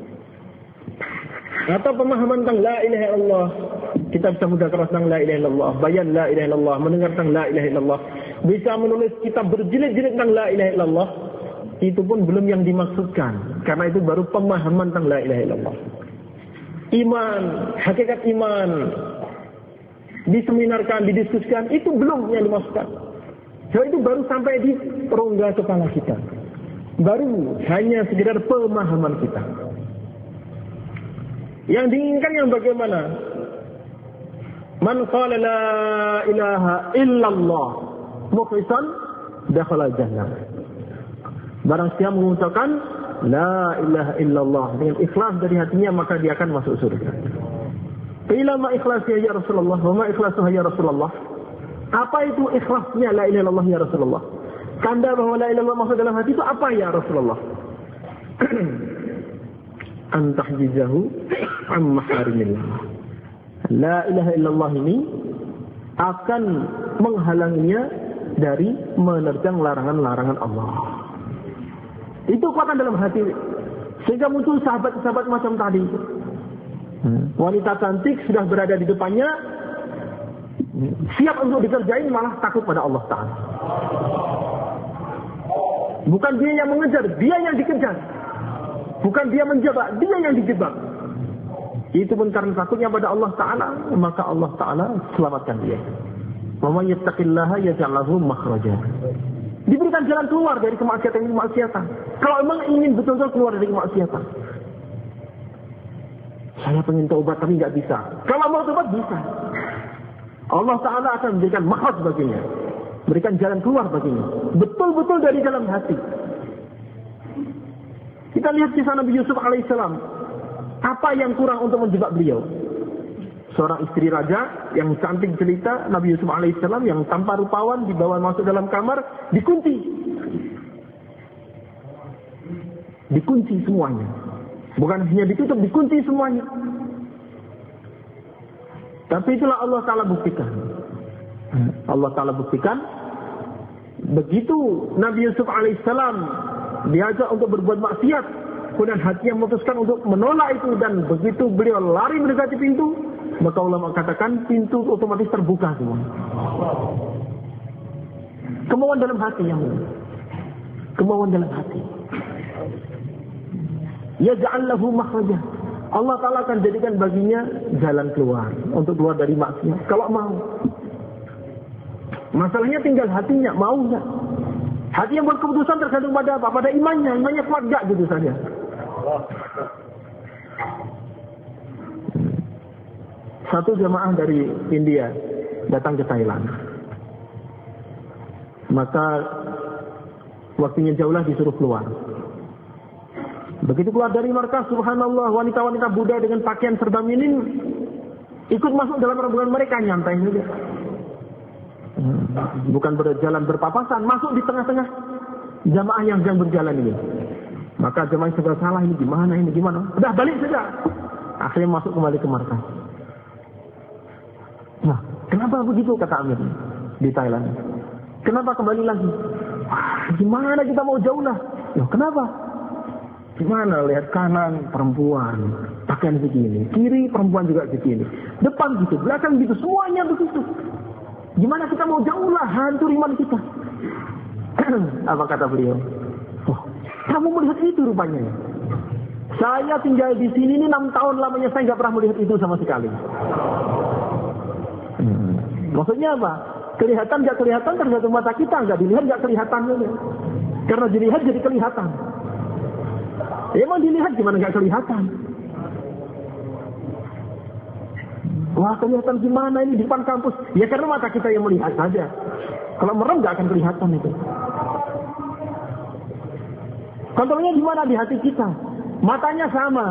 Atau pemahaman tentang la ilaha illallah, kita bisa mudah keras tentang la ilaha illallah, bayan la ilaha illallah, mendengar tentang la ilaha illallah, bisa menulis kitab berjilid-jilid tentang la ilaha illallah, itu pun belum yang dimaksudkan. Karena itu baru pemahaman tentang la ilaha illallah. Iman, hakikat iman, diseminarkan, didiskusikan, itu belum yang dimasukkan. Jadi itu baru sampai di rongga kepala kita. Baru hanya sekedar pemahaman kita. Yang diinginkan yang bagaimana? Man qala la ilaha illallah mukhlishan dakhala jannah. Barang siapa mengucapkan la ilaha illallah dengan ikhlas dari hatinya, maka dia akan masuk surga. Qila ma ikhlasnya ya Rasulullah? Wa ma ikhlasuha ya Rasulullah? Apa itu ikhlasnya la ilaha illallah ya Rasulullah? Tanda bahwa la ilaha illallah masuk dalam hati itu apa ya Rasulullah? Antahjizahu am maharimillah. La ilaha illallah ini akan menghalanginya dari menerjang larangan-larangan Allah. Itu kekuatan dalam hati. Sehingga muncul sahabat-sahabat macam tadi. Wanita cantik sudah berada di depannya, siap untuk dikerjain, malah takut pada Allah Ta'ala. Bukan dia yang mengejar, dia yang dikejar. Bukan dia menjebak, dia yang dijebak. Itu pun karena takutnya pada Allah Ta'ala, maka Allah Ta'ala selamatkan dia. Wa may yattaqillaha yaj'al lahu makhraja. Diberikan jalan keluar dari kemaksiatan. Kalau memang ingin betul-betul keluar dari kemaksiatan. Saya pengen taubat tapi nggak bisa. Kalau mau taubat bisa. Allah Ta'ala akan memberikan makhraj baginya. Berikan jalan keluar baginya. Betul-betul dari dalam hati. Kita lihat kisah Nabi Yusuf alaihissalam. Apa yang kurang untuk menjebak beliau? Seorang istri raja yang cantik jelita, Nabi Yusuf alaihissalam yang tanpa rupawan dibawa masuk dalam kamar, dikunci. Dikunci semuanya. Bukan hanya ditutup, dikunci semuanya. Tapi itulah Allah Ta'ala buktikan. Allah Ta'ala buktikan. Begitu Nabi Yusuf alaihissalam diajak untuk berbuat maksiat, kemudian hatinya memutuskan untuk menolak itu, dan begitu beliau lari mendekati pintu, maka ulama katakan pintu otomatis terbuka semua. Kemauan dalam hati yang mulia. Kemauan dalam hati. Yaj'al lahu makhraja. Allah Ta'ala akan jadikan baginya jalan keluar untuk keluar dari maksiat kalau mau. Masalahnya tinggal hatinya, mau enggak? Hati yang berkeputusan tergantung pada apa? Pada imannya. Imannya kuat enggak gitu saja. Satu jamaah dari India datang ke Thailand. Maka waktunya jauhlah disuruh keluar. Begitu keluar dari markas, subhanallah, wanita-wanita Buddha dengan pakaian serba minim ikut masuk dalam rombongan mereka, nyantai saja. Bukan berjalan berpapasan, masuk di tengah-tengah jamaah yang sedang berjalan ini. Maka jamaah segala salah, ini gimana? Udah balik saja. Akhirnya masuk kembali ke markas. Nah, kenapa begitu kata Amir di Thailand? Kenapa kembali lagi? Wah, gimana kita mau jauh lah? Loh, kenapa? Gimana lihat kanan perempuan pakaian begini, kiri perempuan juga begini, depan gitu, belakang gitu, semuanya begitu. Gimana kita mau jauh lah, hancur iman kita. Apa kata beliau? Oh, kamu melihat itu rupanya. Saya tinggal di sini ini 6 tahun lamanya, saya nggak pernah melihat itu sama sekali. Maksudnya apa? Kelihatan nggak kelihatan tergantung mata kita, nggak dilihat nggak kelihatan. Karena dilihat jadi kelihatan. Emang dilihat gimana nggak kelihatan? Wah, kelihatan gimana ini di depan kampus? Ya karena mata kita yang melihat saja. Kalau merem nggak akan kelihatan itu. Kontrolnya gimana di hati kita? Matanya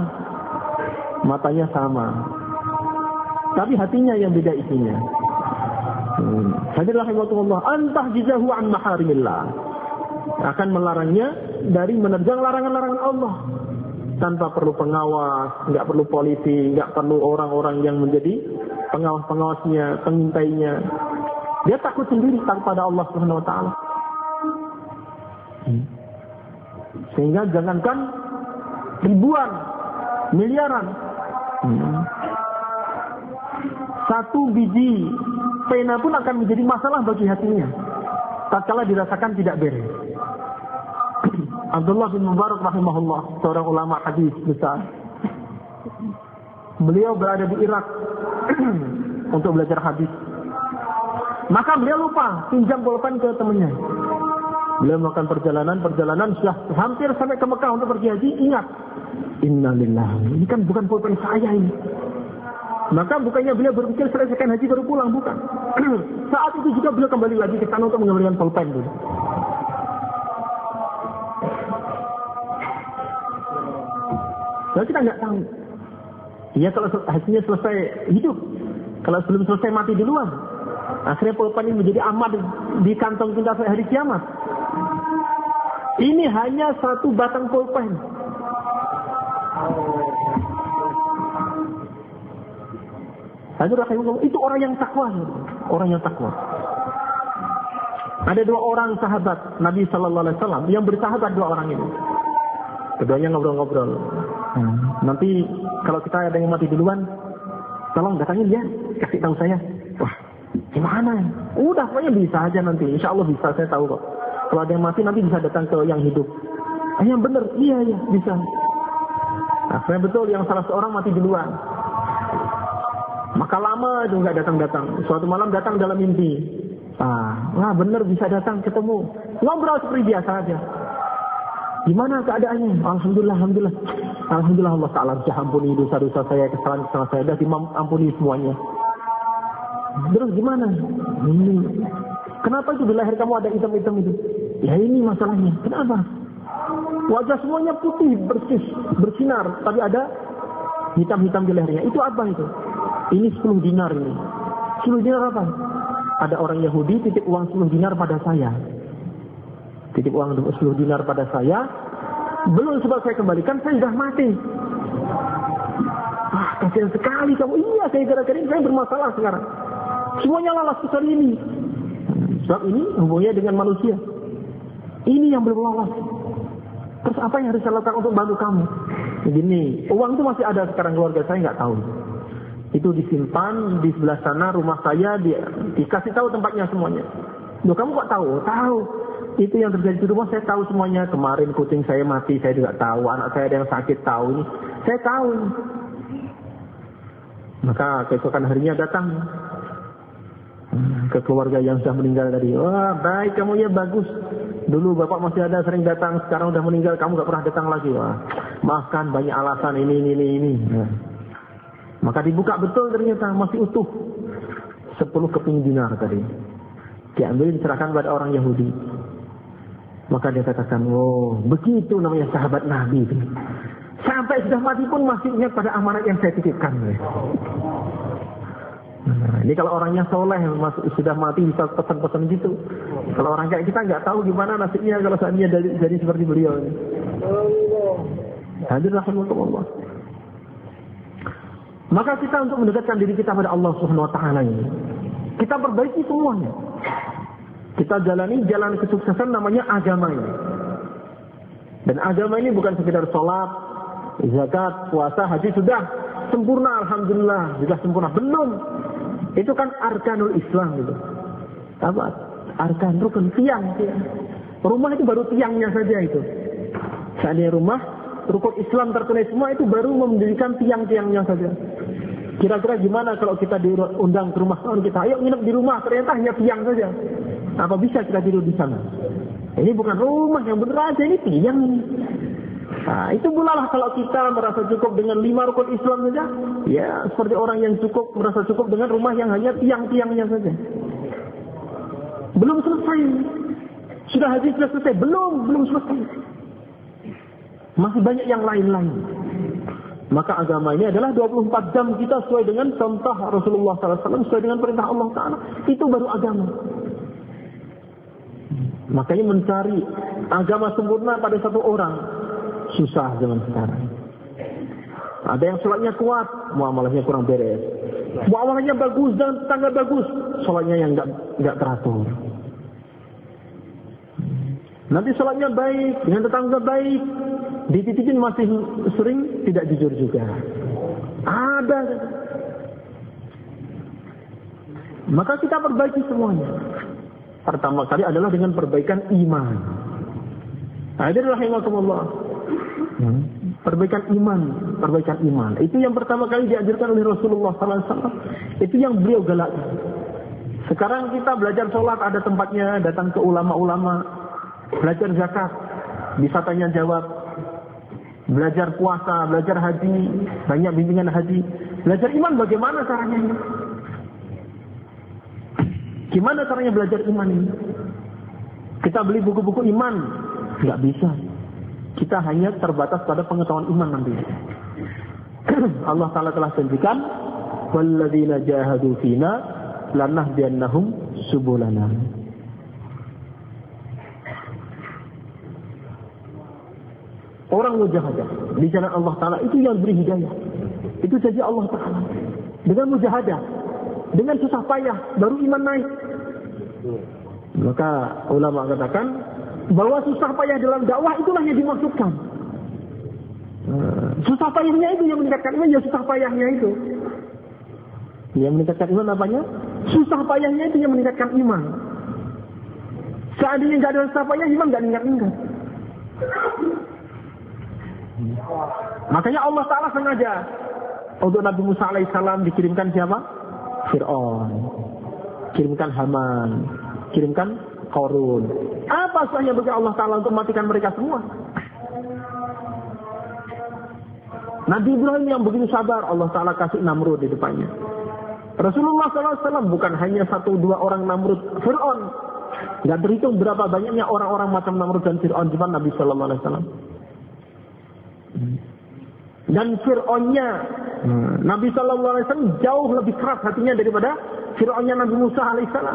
sama, tapi hatinya yang beda isinya. Hadirin rahimahullah, antahjizahu an maharimillah, akan melarangnya dari menerjang larangan-larangan Allah. Tanpa perlu pengawas, nggak perlu polisi, nggak perlu orang-orang yang menjadi pengawas-pengawasnya, pengintainya. Dia takut sendiri kepada Allah Subhanahu wa taala. Sehingga jangankan ribuan, miliaran. Satu biji pena pun akan menjadi masalah bagi hatinya tatkala dirasakan tidak beres. Abdullah bin Mubarak rahimahullah, seorang ulama hadis besar. Beliau berada di Irak. untuk belajar hadis. Maka beliau lupa pinjam pulpen ke temannya. Beliau melakukan perjalanan sudah hampir sampai ke Mekah untuk pergi haji, ingat, innalillahi, ini kan bukan pulpen saya ini. Maka bukannya beliau berpikir selesaikan haji baru pulang, bukan. Saat itu juga beliau kembali lagi ke sana untuk mengembalikan pulpen dulu. Nah, kita nggak tahu. Iya, kalau hasilnya selesai hidup, kalau belum selesai mati duluan. Akhirnya pulpen ini menjadi amat di kantong kita sampai hari kiamat. Ini hanya satu batang pulpen. Itu orang yang takwa, orang yang takwa. Ada 2 orang sahabat Nabi Sallallahu Alaihi Wasallam yang bersahabat, 2 orang ini. Keduanya ngobrol-ngobrol. Nanti kalau kita ada yang mati duluan, tolong datangin ya, kasih tahu saya. Wah, gimana? Udah, pokoknya bisa aja nanti. Insya Allah bisa, saya tahu kok. Kalau ada yang mati nanti bisa datang ke yang hidup. Yang benar, iya bisa. Nah, saya betul yang salah seorang mati duluan. Maka lama itu nggak datang-datang. Suatu malam datang dalam mimpi. Wah benar bisa datang ketemu. Ngobrol seperti biasa aja. Gimana keadaannya? Alhamdulillah Allah Ta'ala sudah ampuni dosa-dosa saya, kesalahan-kesalahan saya, sudah diampuni semuanya. Terus gimana? Ini. Kenapa itu di leher kamu ada hitam-hitam itu? Ya ini masalahnya. Kenapa? Wajah semuanya putih, bersih, bersinar, tapi ada hitam-hitam di lehernya. Itu apa itu? Ini 10 dinar ini. 10 dinar apa? Ada orang Yahudi titip uang 10 dinar pada saya. Titip uang 10 dinar pada saya. Belum sempat saya kembalikan, saya sudah mati. Kasihan sekali kamu. Iya, saya gara-gara ini saya bermasalah sekarang. Semuanya lalas besar ini. Sebab ini hubungannya dengan manusia. Ini yang belum lolos. Terus apa yang harus saya lakukan untuk bantu kamu? Begini, uang itu masih ada sekarang, keluarga saya nggak tahu. Itu disimpan di sebelah sana rumah saya, dikasih tahu tempatnya semuanya. Loh, kamu kok tahu? Tahu. Itu yang terjadi di rumah saya tahu semuanya. Kemarin kucing saya mati, saya juga tahu. Anak saya ada yang sakit, tahu ini. Saya tahu. Maka keesokan harinya datang ke keluarga yang sudah meninggal tadi. Wah, baik kamu ya, bagus. Dulu bapak masih ada sering datang, sekarang udah meninggal, kamu gak pernah datang lagi. Wah, maafkan banyak alasan ini. Maka dibuka betul ternyata masih utuh 10 keping dinar tadi. Diambil diserahkan pada orang Yahudi. Maka dia katakan, oh begitu namanya sahabat Nabi. Sampai sudah mati pun masih ingat pada amanat yang saya titipkan. Ini kalau orangnya soleh, sudah mati bisa pesan-pesan gitu. Kalau orang kayak kita nggak tahu gimana nasibnya kalau seandainya jadi seperti beliau. Hadir rahimahullah. Maka kita untuk mendekatkan diri kita pada Allah Subhanahu Wa Taala ini, kita perbaiki semuanya. Kita jalani jalan kesuksesan namanya agama ini. Dan agama ini bukan sekedar sholat, zakat, puasa, haji sudah sempurna, alhamdulillah sudah sempurna. Belum. Itu kan arkanul Islam gitu. Apa? Arkan, rukun, tiang. Rumah itu baru tiangnya saja itu. Seandainya rumah, rukun Islam tertulis semua itu baru mendirikan tiang-tiangnya saja. Kira-kira gimana kalau kita diundang ke rumah kawan kita, ayo nginep di rumah, ternyata hanya tiang saja. Apa bisa kita tidur di sana? Ini bukan rumah yang bener aja, ini tiang. Nah, itu pula lah kalau kita merasa cukup dengan 5 rukun Islam saja, ya seperti orang yang merasa cukup dengan rumah yang hanya tiang-tiangnya saja. Belum selesai. Sudah haji sudah selesai, belum selesai. Masih banyak yang lain-lain. Maka agama ini adalah 24 jam kita sesuai dengan contoh Rasulullah SAW, sesuai dengan perintah Allah Ta'ala. Itu baru agama. Makanya mencari agama sempurna pada satu orang susah zaman sekarang. Ada yang sholatnya kuat, muamalahnya kurang beres. Muamalahnya bagus dan tetangga bagus, sholatnya yang nggak teratur. Nanti sholatnya baik, dengan tetangga baik, dititipin masih sering tidak jujur juga. Ada. Maka kita perbaiki semuanya. Pertama kali adalah dengan perbaikan iman. Hadir rahimahumullah. Perbaikan iman. Itu yang pertama kali diajarkan oleh Rasulullah SAW. Itu yang beliau galakkan. Sekarang kita belajar sholat ada tempatnya, datang ke ulama-ulama, belajar zakat, bisa tanya jawab, belajar puasa, belajar haji, banyak bimbingan haji. Belajar iman bagaimana caranya ini? Gimana caranya belajar iman ini? Kita beli buku-buku iman, nggak bisa. Kita hanya terbatas pada pengetahuan iman nanti. Allah Ta'ala telah janjikan, walladzina jahadu fina lanahdiyannahum subulana. Orang mujahadah di jalan Allah Ta'ala itu yang beri hidayah. Itu janji Allah Ta'ala. Dengan mujahadah, dengan susah payah, baru iman naik. Maka ulama katakan bahwa susah payah dalam dakwah itulah yang dimaksudkan. Susah payahnya itu yang meningkatkan iman, ya susah payahnya itu. Yang meningkatkan iman apanya? Susah payahnya itu yang meningkatkan iman. Seandainya nggak ada susah payah, iman nggak meningkat. Makanya Allah Ta'ala sengaja untuk Nabi Musa alaihissalam dikirimkan siapa? Fir'aun, kirimkan Haman, kirimkan Qarun. Apa susahnya bagi Allah Ta'ala untuk matikan mereka semua? Nabi Ibrahim yang begitu sabar, Allah Ta'ala kasih Namrud di depannya. Rasulullah SAW bukan hanya 1-2 orang Namrud. Fir'aun, nggak terhitung berapa banyaknya orang-orang macam Namrud dan Fir'aun di depan Nabi SAW. Dan Fir'aunnya Nabi SAW jauh lebih keras hatinya daripada Fir'aunnya Nabi Musa alaihissalam.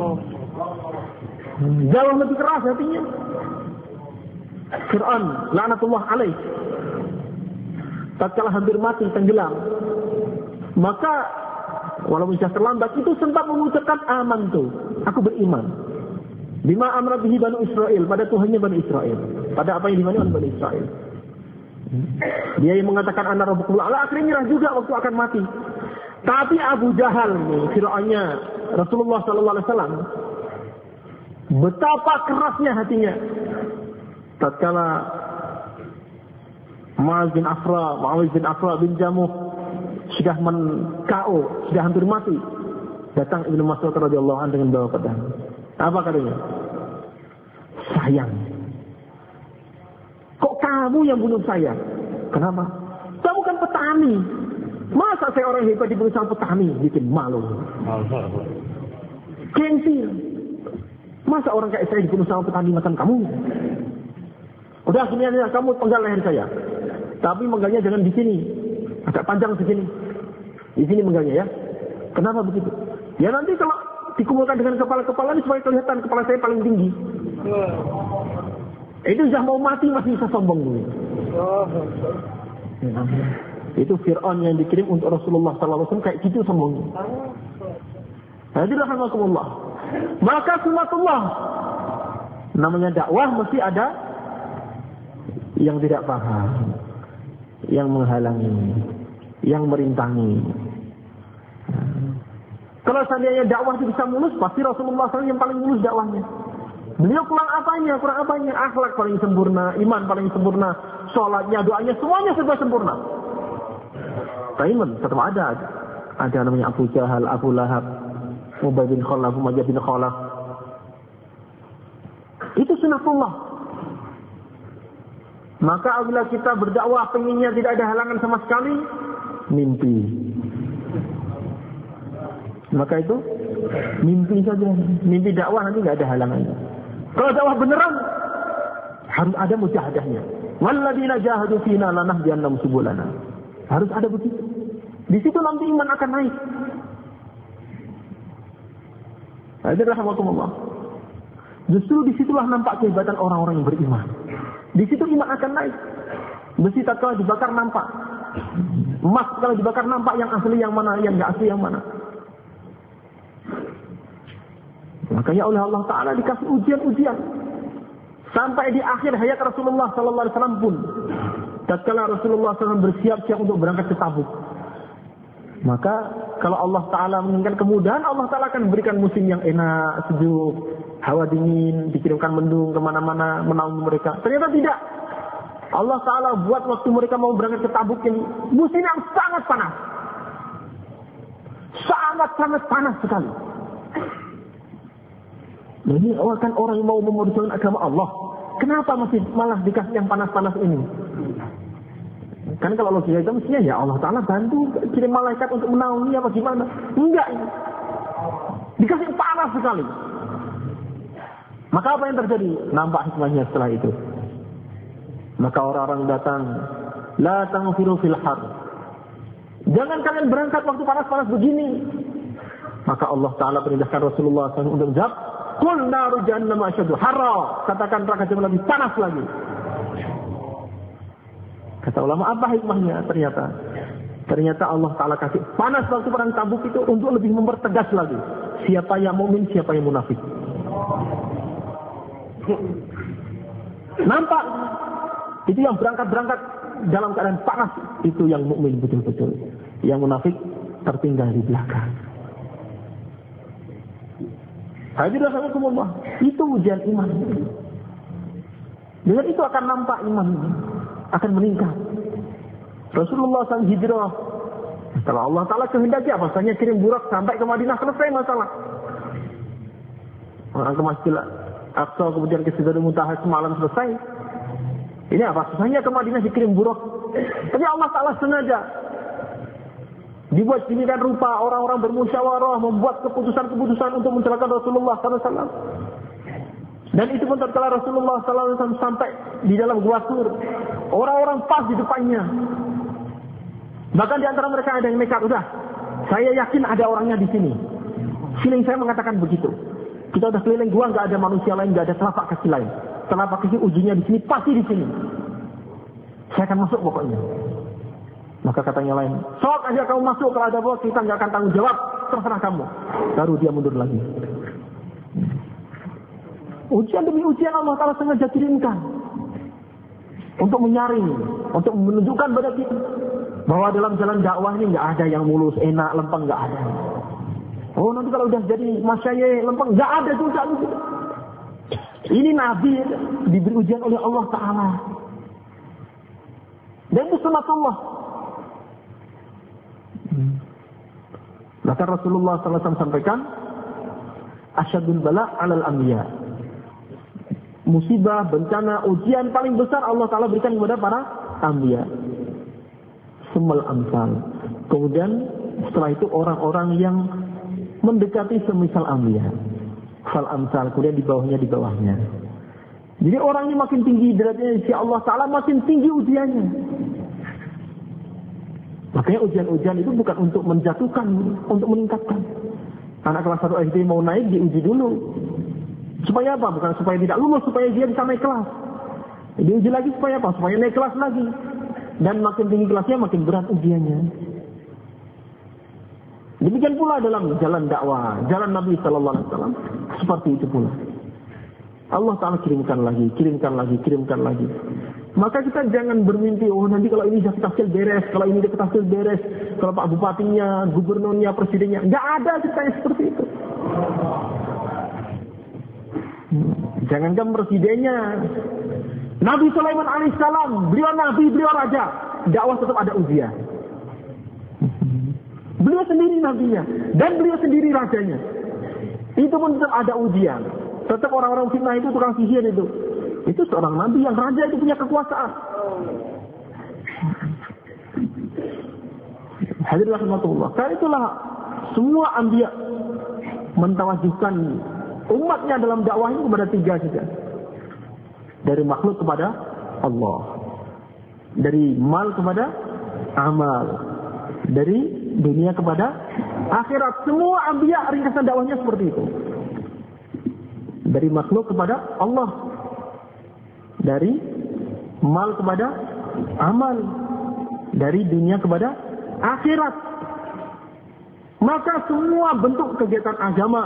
Jauh lebih keras hatinya. Fir'aun laknatullah alaih, tatkala hampir mati tenggelam, maka walaupun sudah terlambat itu sempat mengucapkan amantu, aku beriman bima amra bihi Banu Israel, pada Tuhannya Banu Israel, pada apa yang dimani oleh Banu Israel. Dia yang mengatakan ana rabbukumul a'la, akhirnya nyerah juga waktu akan mati. Tapi Abu Jahal, Fir'aunnya Rasulullah SAW, betapa kerasnya hatinya tatkala Mu'adz bin Afra bin Jamuh sudah men-KO, sudah hampir mati. Datang Ibnu Mas'ud radhiyallahu anhu dengan bawa pedang. Apa katanya? Sayang. Kok kamu yang bunuh saya? Kenapa? Kamu kan petani. Masa saya orang hebat dibunuh sama petani? Bikin malu. Gengsi. Masa orang kayak saya dibunuh sama petani macam kamu? Udah sini aja, kamu penggal leher saya. Tapi menggalnya jangan di sini. Agak panjang segini. Di sini menggalnya ya. Kenapa begitu? Ya nanti kalau dikumpulkan dengan kepala-kepala ini supaya kelihatan kepala saya paling tinggi. Itu sudah mau mati masih bisa sombong dulu. Itu Fir'aun yang dikirim untuk Rasulullah SAW kayak gitu sombongnya. Hadirin rahimakumullah. Maka sunnatullah, namanya dakwah mesti ada yang tidak paham, yang menghalangi, yang merintangi. Kalau seandainya dakwah itu bisa mulus, pasti Rasulullah SAW yang paling mulus dakwahnya. Beliau kurang apanya? Akhlak paling sempurna, iman paling sempurna, sholatnya, doanya, semuanya serba sempurna. Tapi tetap ada namanya Abu Jahal, Abu Lahab, Ubay bin Khalaf, Umayyah bin Khalaf. Itu sunnatullah. Maka apabila kita berdakwah pengennya tidak ada halangan sama sekali, mimpi. Maka itu mimpi saja, mimpi dakwah nanti nggak ada halangannya. Kalau dakwah beneran harus ada mujahadahnya. Walladzina jahadu fina lanahdiyannahum subulana. Harus ada begitu. Di situ nanti iman akan naik. Hadirin rahimakumullah. Justru disitulah nampak kehebatan orang-orang yang beriman. Di situ iman akan naik. Besi tatkala dibakar nampak. Emas kalau dibakar nampak yang asli yang mana, yang nggak asli yang mana. Makanya oleh Allah Ta'ala dikasih ujian-ujian. Sampai di akhir hayat Rasulullah SAW pun, tatkala Rasulullah SAW bersiap-siap untuk berangkat ke Tabuk, maka kalau Allah Ta'ala menginginkan kemudahan, Allah Ta'ala akan berikan musim yang enak, sejuk, hawa dingin, dikirimkan mendung kemana-mana, menaungi mereka. Ternyata tidak. Allah Ta'ala buat waktu mereka mau berangkat ke Tabuk ini musim yang sangat panas. Sangat panas sekali. Nah, ini kan orang yang mau memperjuangkan agama Allah. Kenapa masih malah dikasih yang panas-panas ini? Kan kalau logika itu mestinya ya Allah Ta'ala bantu kirim malaikat untuk menaungi apa gimana. Enggak ini. Dikasih yang panas sekali. Maka apa yang terjadi? Nampak hikmahnya setelah itu. Maka orang-orang datang, la tanfiru fil har. Jangan kalian berangkat waktu panas-panas begini. Maka Allah Ta'ala perintahkan Rasulullah SAW untuk menjawab, qul naru jahannam asyaddu harra. Katakan neraka jahanam lebih panas lagi. Kata ulama, apa hikmahnya? Ternyata Allah Ta'ala kasih panas waktu perang Tabuk itu untuk lebih mempertegas lagi siapa yang mukmin, siapa yang munafik. Nampak? Itu yang berangkat dalam keadaan panas, itu yang mukmin betul-betul. Yang munafik tertinggal di belakang. Hadirin rahimakumullah, itu ujian iman. Dengan itu akan nampak iman ini akan meningkat. Rasulullah SAW hijrah. Setelah Allah Ta'ala kehendaki apa? Bahasanya kirim burak sampai ke Madinah, selesai masalah. Orang ke Masjidil Aqsa, kemudian ke Sidratul Muntaha semalam selesai. Ini apa? Susahnya ke Madinah dikirim burak. Tapi Allah Ta'ala sengaja dibuat sedemikian rupa orang-orang bermusyawarah membuat keputusan-keputusan untuk mencelakakan Rasulullah SAW. Dan itu pun tatkala Rasulullah SAW sampai di dalam Gua Sur, orang-orang pas di depannya. Bahkan di antara mereka ada yang nekat, udah, saya yakin ada orangnya di sini. Feeling saya mengatakan begitu. Kita udah keliling gua, nggak ada manusia lain, nggak ada telapak kaki lain. Telapak kaki ujinya di sini, pasti di sini. Saya akan masuk pokoknya. Maka katanya lain, sok aja kamu masuk, kalau ada bos kita nggak akan tanggung jawab, terserah kamu. Baru dia mundur lagi. Ujian demi ujian Allah Ta'ala sengaja kirimkan untuk menyaring, untuk menunjukkan pada kita bahwa dalam jalan dakwah ini nggak ada yang mulus, enak, lempeng, nggak ada. Oh nanti kalau udah jadi masyayikh lempeng, nggak ada juga. Ini Nabi diberi ujian oleh Allah Ta'ala. Dan itu sunatullah. Maka Rasulullah SAW sampaikan, asyadul bala alal anbiya. Musibah, bencana, ujian paling besar Allah Ta'ala berikan kepada para anbiya. Sumal amsal. Kemudian setelah itu orang-orang yang mendekati semisal anbiya. Fal amsal. Kemudian di bawahnya. Jadi orang ini makin tinggi derajatnya si Allah Ta'ala, makin tinggi ujiannya. Makanya ujian-ujian itu bukan untuk menjatuhkan, untuk meningkatkan. Anak kelas 1 SD mau naik diuji dulu. Supaya apa? Bukan supaya tidak lulus, supaya dia bisa naik kelas. Diuji lagi supaya apa? Supaya naik kelas lagi. Dan makin tinggi kelasnya makin berat ujiannya. Demikian pula dalam jalan dakwah, jalan Nabi Sallallahu Alaihi Wasallam, seperti itu pula. Allah Ta'ala kirimkan lagi. Maka kita jangan bermimpi, oh nanti kalau ini Zakit Tafsil beres, kalau ini Zakit Tafsil beres, kalau Pak Bupatinya, Gubernurnya, Presidennya, nggak ada kita yang seperti itu. Jangankan presidennya, Nabi Sulaiman alaihissalam, beliau nabi, beliau raja, dakwah tetap ada ujian. Beliau sendiri nabinya dan beliau sendiri rajanya, itu pun tetap ada ujian. Tetap orang-orang fitnah itu, tukang sihir itu seorang nabi yang raja itu punya kekuasaan. Hadirin rahmatullah. Karena itulah semua anbiya mentawajjuhkan umatnya dalam dakwah ini kepada 3 saja. Dari makhluk kepada Allah. Dari mal kepada amal. Dari dunia kepada akhirat. Semua anbiya ringkasan dakwahnya seperti itu. Dari makhluk kepada Allah. Dari mal kepada amal. Dari dunia kepada akhirat. Maka semua bentuk kegiatan agama,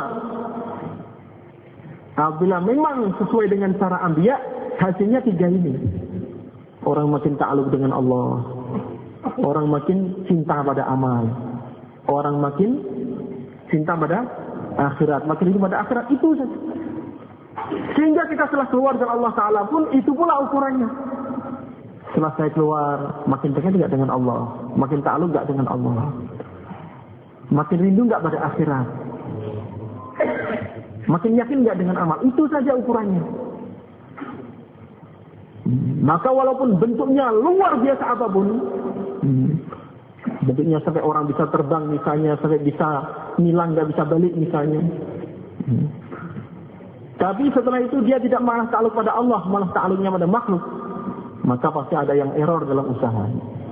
apabila memang sesuai dengan cara anbiya, hasilnya 3 ini. Orang makin ta'aluk dengan Allah. Orang makin cinta pada amal. Orang makin cinta pada akhirat. Makin hidup pada akhirat. Itu saja. Sehingga kita setelah keluar dari Allah Ta'ala pun, itu pula ukurannya. Setelah saya keluar, makin dekat enggak dengan Allah? Makin ta'alluq enggak dengan Allah? Makin rindu enggak pada akhirat? Makin yakin enggak dengan amal? Itu saja ukurannya. Maka walaupun bentuknya luar biasa apapun, bentuknya sampai orang bisa terbang misalnya, sampai bisa hilang enggak bisa balik misalnya. Tapi setelah itu dia tidak malah ta'alluq pada Allah, malah ta'alluqnya pada makhluk. Maka pasti ada yang error dalam usaha.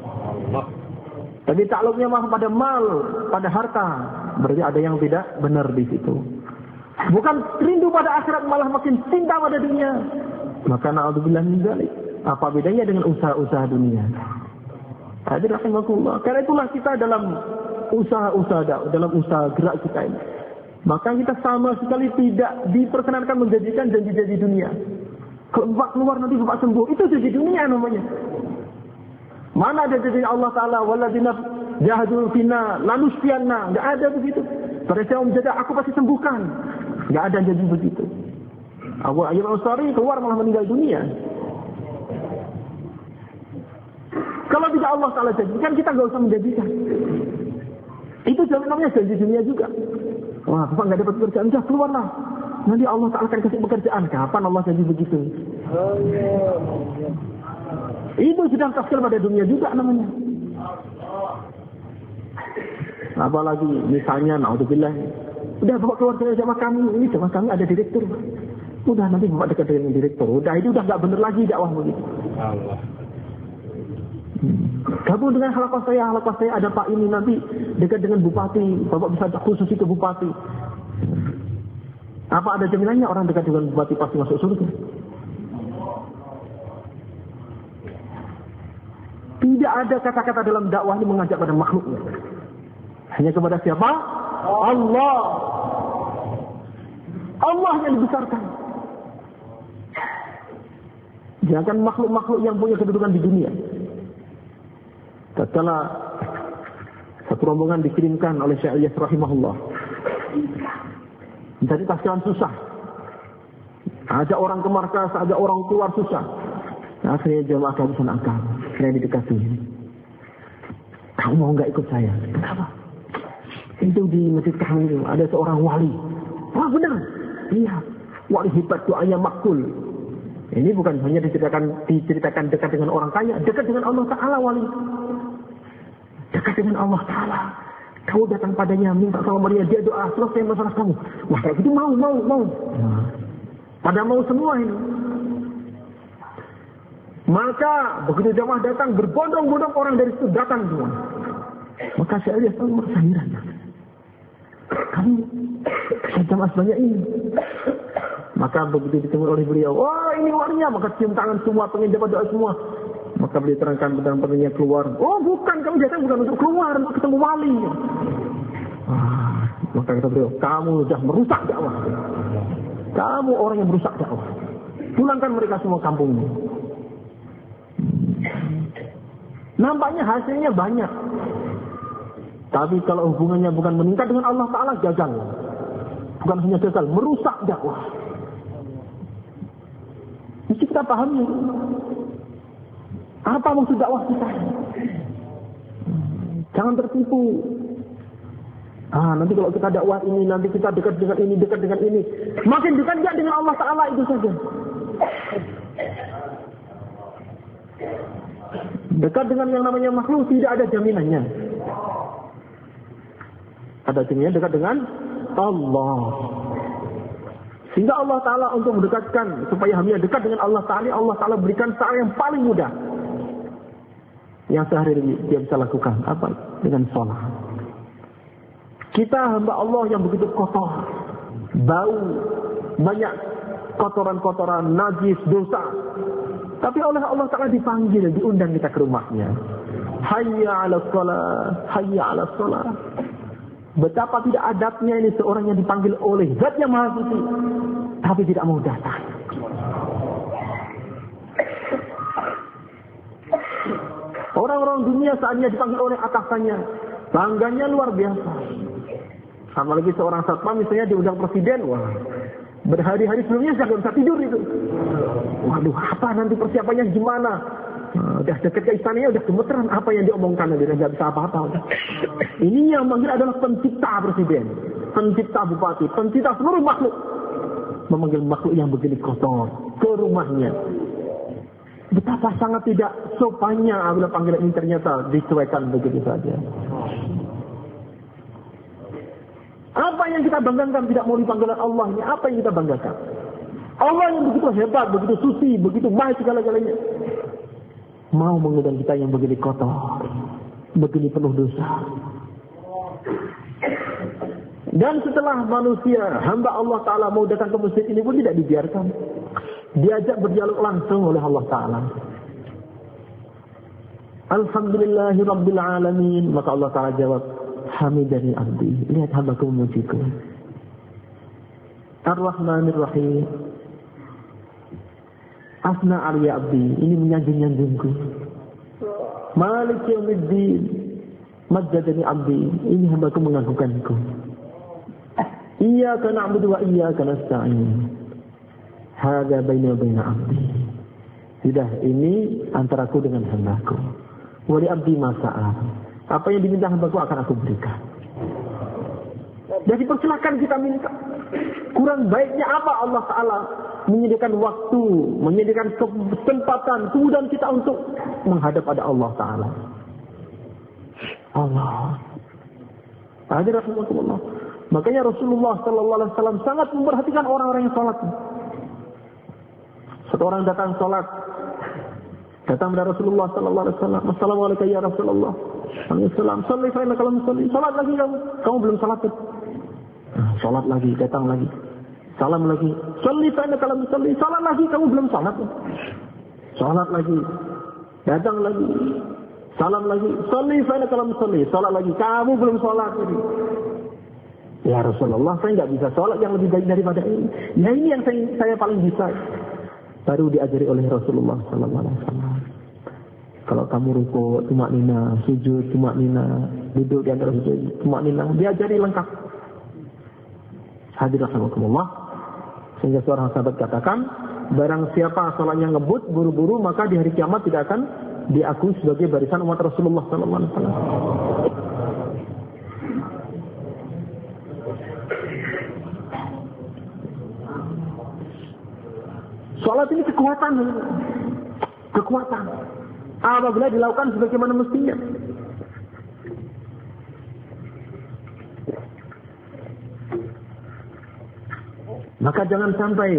Tapi takluknya malah pada mal, pada harta, berarti ada yang tidak benar di situ. Bukan rindu pada akhirat, malah makin cinta pada dunia. Maka na'udzubillah min dzalik. Apa bedanya dengan usaha-usaha dunia? Hadirin rahimakumullah. Karena itulah kita dalam usaha-usaha, dalam usaha gerak kita ini, maka kita sama sekali tidak diperkenankan menjadikan janji-janji dunia. Kalau Bapak keluar nanti Bapak sembuh, itu janji dunia namanya. Mana ada janji Allah Ta'ala, walladzina jahadu fina lanusfiyanna, enggak ada begitu. Pada saya menjaga aku pasti sembuhkan. Enggak ada janji begitu. Abu Ayyub Al-Ansari keluar malah meninggal dunia. Kalau tidak Allah Ta'ala janjikan, kita enggak usah menjanjikan. Itu namanya janji dunia juga. Wah, Bapak enggak dapat pekerjaan, sudah keluarlah. Nanti Allah Ta'ala akan kasih pekerjaan. Kapan Allah janji begitu? Itu sedang tafsir pada dunia juga namanya. Apalagi misalnya, na'udzubillah, udah Bapak keluar dari jamaah kami, ini jamaah kami ada direktur. Udah nanti Bapak dekat dengan direktur. Udah itu udah nggak bener lagi dakwah begitu. Allah. Gabung dengan halaqah saya ada Pak ini, nanti dekat dengan bupati, Bapak bisa khususi ke bupati. Apa ada jaminannya orang dekat dengan bupati pasti masuk surga? Tidak ada kata-kata dalam dakwah ini mengajak pada makhluknya. Hanya kepada siapa? Allah. Allah yang dibesarkan. Jangan makhluk-makhluk yang punya kedudukan di dunia. Tatkala satu rombongan dikirimkan oleh Syekh Ilyas rahimahullah. Jadi tafsiran susah. Ada orang ke markas, ada orang keluar susah. Nah, akhirnya jamaah kehabisan akal. Saya didekati. Kamu mau nggak ikut saya? Kenapa? Itu di masjid kami ada seorang wali. Wah benar? Iya. Wali hebat, doanya makbul. Ini bukan hanya diceritakan dekat dengan orang kaya, dekat dengan Allah Ta'ala wali. Dekat dengan Allah Ta'ala. Kau datang padanya, minta sama dia, dia doa, selesai masalah kamu. Wah, kayak gitu mau. Pada mau semua ini. Maka begitu jamaah datang, berbondong-bondong orang dari situ datang semua. Maka saya lihat merasa heran. Kamu jamaah sebanyak ini. Maka begitu ditemui oleh beliau, wah ini walinya, maka cium tangan semua, pengen dapat doa semua. Maka beliau terangkan pedang-pedangnya keluar. Oh bukan, kamu datang bukan untuk keluar, untuk ketemu wali. Maka kata beliau, kamu sudah merusak dakwah. Kamu orang yang merusak dakwah. Pulangkan mereka semua kampungnya. Nampaknya hasilnya banyak. Tapi kalau hubungannya bukan meningkat dengan Allah Ta'ala, gagal. Bukan hanya gagal, merusak dakwah. Mesti kita pahami. Apa maksud dakwah kita? Jangan tertipu. Nanti kalau kita dakwah ini, nanti kita dekat dengan ini, dekat dengan ini. Makin dekat gak dengan Allah Ta'ala itu saja. Dekat dengan yang namanya makhluk tidak ada jaminannya. Ada jaminannya dekat dengan Allah. Sehingga Allah Ta'ala untuk mendekatkan supaya hamba dekat dengan Allah Ta'ala berikan cara yang paling mudah. Yang sehari dia bisa lakukan. Apa? Dengan sholat. Kita hamba Allah yang begitu kotor. Bau. Banyak kotoran-kotoran, najis, dosa. Tapi oleh Allah Ta'ala dipanggil, diundang kita ke rumahnya. Hayya ala sholat. Hayya ala sholat. Betapa tidak adabnya ini seorang yang dipanggil oleh Zat yang Maha Suci, tapi tidak mau datang. Orang-orang dunia saatnya dipanggil oleh atasannya, bangganya luar biasa. Apalagi seorang satpam misalnya diundang presiden, wah, berhari-hari sebelumnya sudah tidak bisa tidur itu. Waduh, apa nanti persiapannya gimana? Udah dekat ke istananya, udah gemeteran. Apa yang diomongkan, dia nggak bisa apa-apa. Ini yang manggil adalah pencipta presiden, pencipta bupati, pencipta seluruh makhluk. Memanggil makhluk yang begini kotor ke rumahnya. Betapa sangat tidak sopannya apabila panggilan ini ternyata dicuekan begitu saja. Apa yang kita banggakan tidak mau dipanggilan Allah ini? Apa yang kita banggakan? Allah yang begitu hebat, begitu suci, begitu baik segala-galanya, mau mengundang kita yang begini kotor, begini penuh dosa. Dan setelah manusia, hamba Allah Ta'ala mau datang ke masjid ini pun tidak dibiarkan. Diajak berdialog langsung oleh Allah Ta'ala. Alhamdulillahi Rabbil Alamin. Maka Allah Ta'ala jawab, Hamidani abdi. Lihat hambaku memujiku. Ar-Rahmanir Rahim. Asna aliyya abdi. Ini menyanjung-nyanjungku. Malik yaumiddin. Majjadani abdi. Ini hambaku mengagukanku. Iyyaka na'budu wa iyyaka nasta'in. Hadza baina wa baina abdi. Sudah, ini antaraku dengan hambaku. Wa li abdi ma sa'a. Apa yang diminta hambaku akan aku berikan. Jadi persilakan kita minta. Kurang baiknya apa Allah Ta'ala menyediakan waktu, menyediakan kesempatan, kemudian kita untuk menghadap pada Allah Ta'ala. Allah. Hadirin rahimakumullah. Makanya Rasulullah sallallahu alaihi wasallam sangat memperhatikan orang-orang yang salat. Seorang datang salat, datang kepada Rasulullah sallallahu alaihi wasallam, "Assalamualaikum ya Rasulullah." Waalaikumsalam. "Shalli fa innaka lam tusalli." Salat lagi kamu belum salat. Salat lagi, datang lagi. Salam lagi. "Shalli fa innaka lam tusalli." Salat lagi, kamu belum salat. Salat lagi. Datang lagi. Salam lagi. "Shalli fa innaka lam tusalli." Salat lagi, kamu belum salat lagi. Ya Rasulullah, saya nggak bisa sholat yang lebih baik daripada ini. Ya ini yang saya paling bisa. Baru diajari oleh Rasulullah Sallallahu Alaihi Wasallam. Kalau kamu rukuk, tumak nina, sujud, tumak nina, duduk di antara sujud, tumak nina, diajari lengkap. Hadirin rahimakumullah. Sehingga seorang sahabat katakan, barang siapa sholatnya ngebut, buru-buru, maka di hari kiamat tidak akan diakui sebagai barisan umat Rasulullah Sallallahu Alaihi Wasallam. Salat ini kekuatan. Kekuatan. Apabila dilakukan sebagaimana mestinya. Maka jangan sampai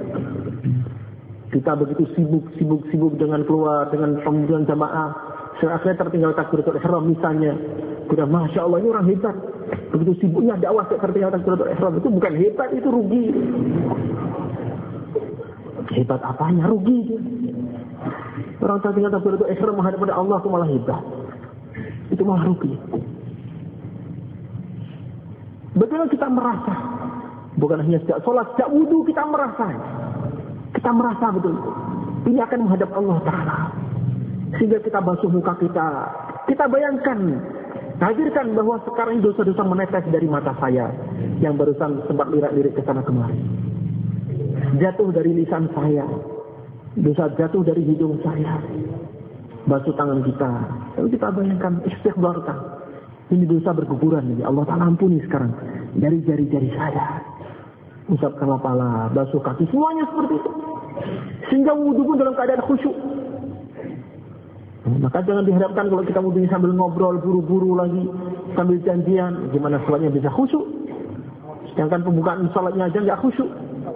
kita begitu sibuk dengan keluar, dengan pembunuhan jamaah. Akhirnya tertinggal takbiratul ihram misalnya. Sudah Masya Allah ini orang hebat. Begitu sibuknya dakwah tertinggal takbiratul ihram. Itu bukan hebat, itu rugi. Hebat apanya? Rugi dia. Orang tertinggal takbiratul ihram menghadap pada Allah itu malah hebat. Itu malah rugi. Betul kita merasa. Bukan hanya sejak sholat, sejak wudhu kita merasa. Kita merasa betul. Ini akan menghadap Allah Ta'ala. Sehingga kita basuh muka kita. Kita bayangkan. Hadirkan bahwa sekarang dosa-dosa menetes dari mata saya. Yang barusan sempat lirik-lirik ke sana kemari. Jatuh dari lisan saya. Dosa jatuh dari hidung saya. Basuh tangan kita. Lalu kita bayangkan, istighfarkan. Ini dosa berguguran. Allah Ta'ala ampuni sekarang. Dari jari-jari saya. Usapkan kepala, basuh kaki. Semuanya seperti itu. Sehingga wudhu pun dalam keadaan khusyuk. Maka jangan diharapkan kalau kita wudhunya sambil ngobrol, buru-buru lagi. Sambil janjian. Gimana sholatnya bisa khusyuk. Sedangkan pembukaan sholatnya aja nggak khusyuk.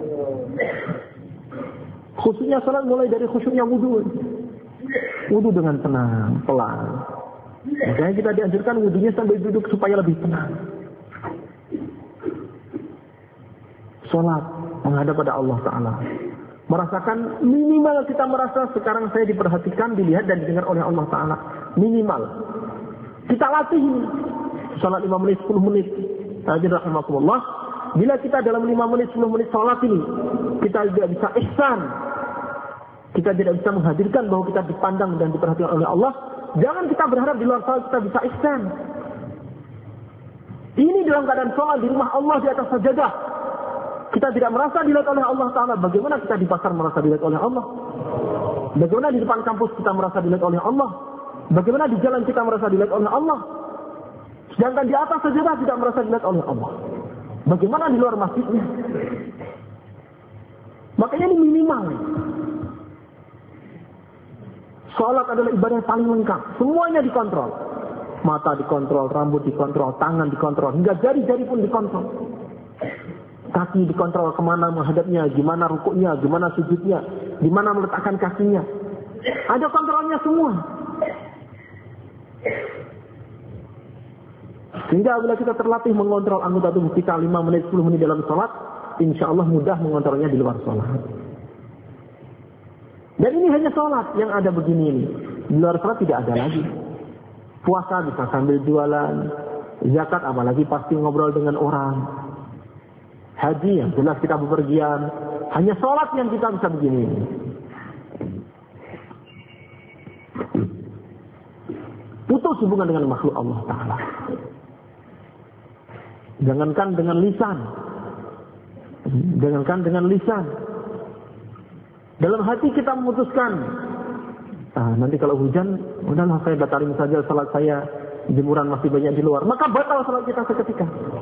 Khusyuknya salat mulai dari khusyuknya wudu. Wudu dengan tenang, pelan. Makanya kita dianjurkan wudunya sambil duduk supaya lebih tenang. Salat menghadap pada Allah Ta'ala. Merasakan minimal kita merasa sekarang saya diperhatikan, dilihat dan didengar oleh Allah Ta'ala. Minimal. Kita latih salat 5 menit, 10 menit. Hadirin rahimakumullah. Bila kita dalam 5 menit, 10 menit salat ini, kita tidak bisa ihsan. Kita tidak bisa menghadirkan bahwa kita dipandang dan diperhatikan oleh Allah. Jangan kita berharap di luar salat kita bisa ihsan. Ini dalam keadaan salat di rumah Allah di atas sajadah. Kita tidak merasa dilihat oleh Allah Ta'ala. Bagaimana kita di pasar merasa dilihat oleh Allah? Bagaimana di depan kampus kita merasa dilihat oleh Allah? Bagaimana di jalan kita merasa dilihat oleh Allah? Sedangkan di atas sajadah tidak merasa dilihat oleh Allah. Bagaimana di luar masjidnya? Makanya ini minimal. Salat adalah ibadah yang paling lengkap. Semuanya dikontrol. Mata dikontrol, rambut dikontrol, tangan dikontrol, hingga jari-jari pun dikontrol. Kaki dikontrol kemana menghadapnya, gimana rukuknya, gimana sujudnya, gimana meletakkan kakinya. Ada kontrolnya semua. Sehingga bila kita terlatih mengontrol anggota tubuh kita 5 menit, 10 menit dalam sholat, insya Allah mudah mengontrolnya di luar sholat. Dan ini hanya sholat yang ada begini ini. Di luar sholat tidak ada lagi. Puasa bisa sambil jualan, zakat apalagi pasti ngobrol dengan orang. Haji yang jelas kita bepergian, hanya sholat yang kita bisa begini. Putus hubungan dengan makhluk Allah Ta'ala. Jangankan dengan lisan. Jangankan dengan lisan. Dalam hati kita memutuskan, nanti kalau hujan, udahlah saya batalin saja salat saya, jemuran masih banyak di luar. Maka batal salat kita seketika.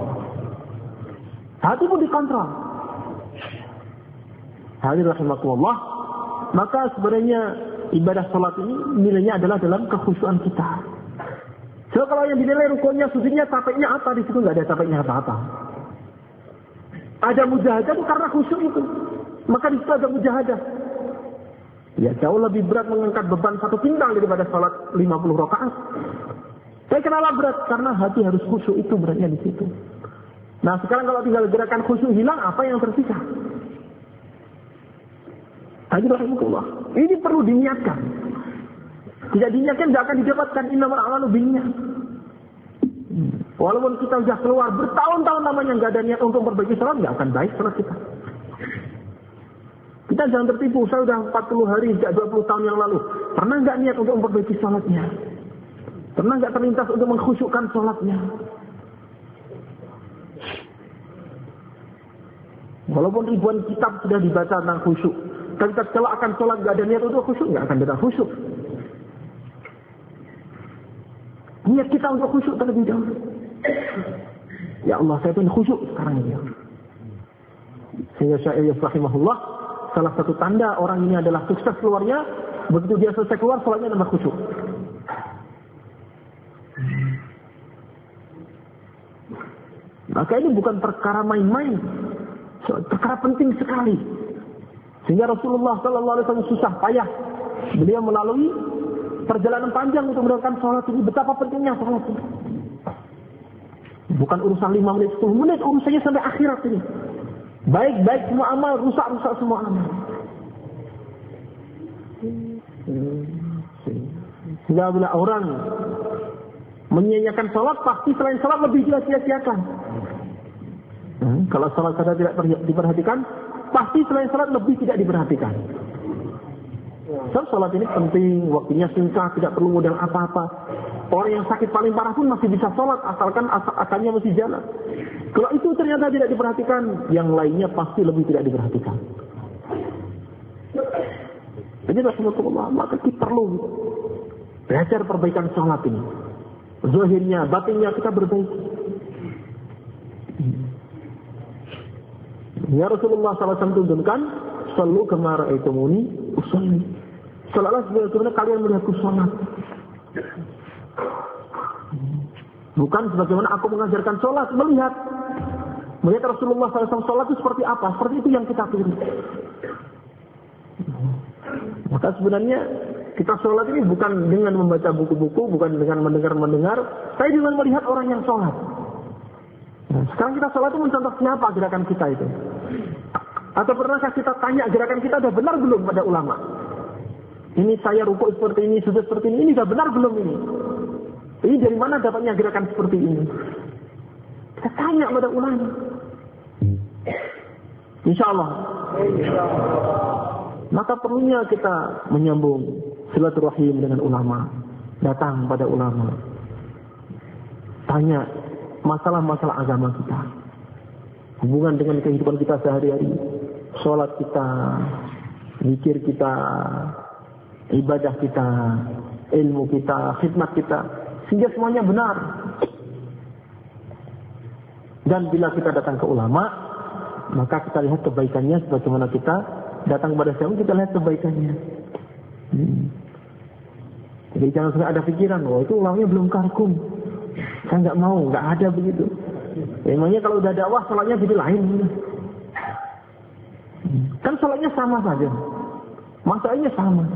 Hati pun dikontrol. Hadirin rahimakumullah. Maka sebenarnya ibadah salat ini nilainya adalah dalam kekhusyuan kita. So kalau yang dinilai rukunnya, sujudnya, capeknya apa, di situ nggak ada capeknya apa-apa. Ada mujahadah itu karena khusyuk itu. Maka di situ ada mujahadah. Ya jauh lebih berat mengangkat beban 1 pinggang daripada salat 50 rakaat. Tapi kenapa berat? Karena hati harus khusyuk, itu beratnya di situ. Nah sekarang kalau tinggal gerakan khusyuk hilang, apa yang tersisa? Ini perlu diniatkan. Tidak diniatkan tidak akan didapatkan. Innamal a'malu binniyat. Walaupun kita sudah keluar bertahun-tahun namanya nggak ada niat untuk memperbaiki salat, nggak akan baik salat kita. Kita jangan tertipu. Saya sudah 40 hari sejak 20 tahun yang lalu. Pernah nggak niat untuk memperbaiki salatnya? Pernah nggak terlintas untuk mengkhusyukkan salatnya? Walaupun ribuan kitab sudah dibaca tentang khusyuk, tapi kalau akan sholat nggak ada niat untuk khusyuk, nggak akan ada khusyuk. Niat kita untuk khusyuk terlebih dahulu. Ya Allah, saya ingin khusyuk sekarang ini. Sehingga Syair rahimahullah, salah satu tanda orang ini adalah sukses keluarnya, begitu dia selesai keluar, sholatnya tambah khusyuk. Maka ini bukan perkara main-main, perkara penting sekali. Sehingga Rasulullah SAW susah payah, beliau melalui perjalanan panjang untuk mendapatkan sholat ini. Betapa pentingnya sholat ini. Bukan urusan 5 menit, 10 menit, urusannya sampai akhirat ini. Baik-baik semua amal, rusak-rusak semua amal. Sehingga bila orang menyia-nyiakan sholat, pasti selain sholat lebih dia sia-siakan. Kalau sholat saja tidak diperhatikan, pasti selain sholat lebih tidak diperhatikan. Sholat ini penting, waktunya singkat, tidak perlu modal apa-apa. Orang yang sakit paling parah pun masih bisa sholat, asalkan akalnya masih jalan. Kalau itu ternyata tidak diperhatikan, yang lainnya pasti lebih tidak diperhatikan. Jadi Rasulullah, maka kita perlu belajar perbaikan sholat ini. Zahirnya, batinnya kita berbaiki. Ya Rasulullah SAW tunjukkan, sallu kama ra'aitumuni usolli. Salatlah sebagaimana kalian melihatku sholat. Bukan sebagaimana aku mengajarkan sholat, melihat Rasulullah SAW sholat itu seperti apa. Seperti itu yang kita pilih. Maka sebenarnya kita sholat ini bukan dengan membaca buku-buku, bukan dengan mendengar, tapi dengan melihat orang yang sholat. Nah, sekarang kita sholat itu mencontoh siapa gerakan kita itu? Atau pernahkah kita tanya gerakan kita sudah benar belum pada ulama? Ini saya rukuk seperti ini, sujud seperti ini sudah benar belum ini? Ini dari mana dapatnya gerakan seperti ini? Kita tanya pada ulama. Insya Allah. Maka perlunya kita menyambung silaturahim dengan ulama. Datang pada ulama. Tanya masalah-masalah agama kita. Hubungan dengan kehidupan kita sehari-hari. Sholat kita, zikir kita, ibadah kita, ilmu kita, khidmat kita, sehingga semuanya benar. Dan bila kita datang ke ulama, maka kita lihat kebaikannya sebagaimana kita datang kepada siapa, kita lihat kebaikannya. Jadi jangan sampai ada pikiran, oh itu ulamanya belum karkum, saya nggak mau, nggak ada begitu. Memangnya kalau udah dakwah, sholatnya jadi lain. Kan sholatnya sama saja, masalahnya sama.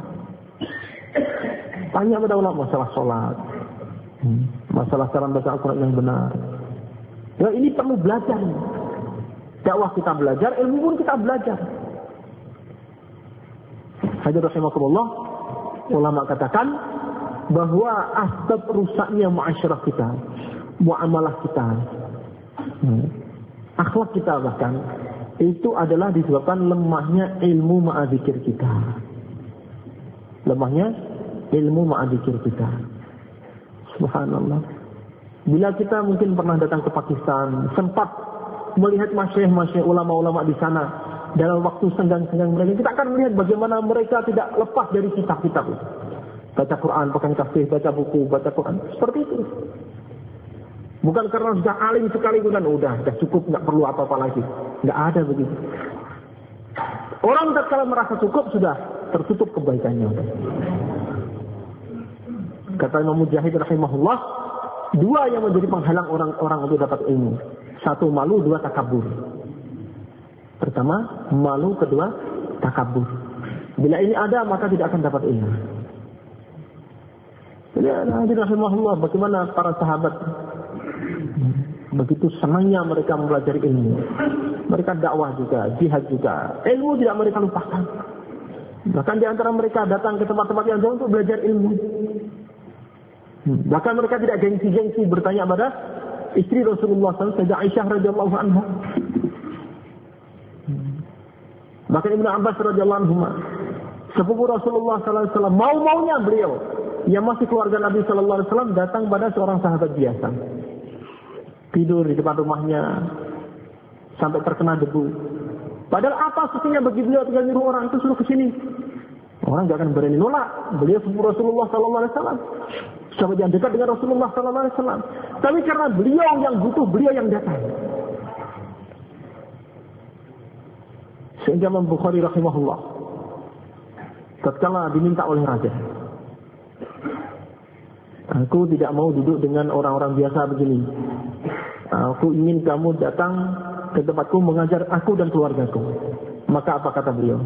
Tanya pada ulama masalah sholat, masalah cara membaca Al-Quran yang benar. Ya ini perlu belajar. Dakwah kita belajar, ilmu pun kita belajar. Hadirin rahimakumullah, ulama katakan bahwa asbab rusaknya muasyarah kita, muamalah kita, akhlak kita bahkan, itu adalah disebabkan lemahnya ilmu ma'adzikir kita. Lemahnya ilmu ma'adzikir kita. Subhanallah. Bila kita mungkin pernah datang ke Pakistan, sempat melihat masyayikh ulama-ulama di sana, dalam waktu senggang-senggang mereka, kita akan melihat bagaimana mereka tidak lepas dari kitab-kitab itu. Baca Quran, pegang tasbih, baca buku, baca Quran. Seperti itu. Bukan karena sudah alim sekali, bukan udah cukup, nggak perlu apa-apa lagi. Nggak ada begitu. Orang tatkala merasa cukup, sudah tertutup kebaikannya. Kata Imam Mujahid rahimahullah, dua yang menjadi penghalang orang-orang untuk dapat ilmu. Satu malu, dua takabur. Pertama malu, kedua takabur. Bila ini ada, maka tidak akan dapat ilmu. Jadi rahimahullah, bagaimana para sahabat begitu senangnya mereka mempelajari ilmu. Mereka dakwah juga, jihad juga. Ilmu tidak mereka lupakan. Bahkan di antara mereka datang ke tempat-tempat yang jauh untuk belajar ilmu. Bahkan mereka tidak gengsi-gengsi bertanya pada istri Rasulullah SAW, Sayyidah Aisyah radhiyallahu anha. Bahkan Ibnu Abbas radhiyallahu anhu, sepupu Rasulullah SAW, mau-maunya beliau yang masih keluarga Nabi SAW datang pada seorang sahabat biasa, tidur di depan rumahnya sampai terkena debu. Padahal apa sesungguhnya bagi beliau tinggal nyuruh orang itu suruh ke sini. Orang nggak akan berani nolak. Beliau sepupu Rasulullah SAW, sahabat yang dekat dengan Rasulullah SAW. Tapi karena beliau yang butuh, beliau yang datang. Sehingga Imam Bukhari rahimahullah, tatkala diminta oleh raja, aku tidak mau duduk dengan orang-orang biasa begini. Aku ingin kamu datang ke tempatku mengajar aku dan keluargaku. Maka apa kata beliau?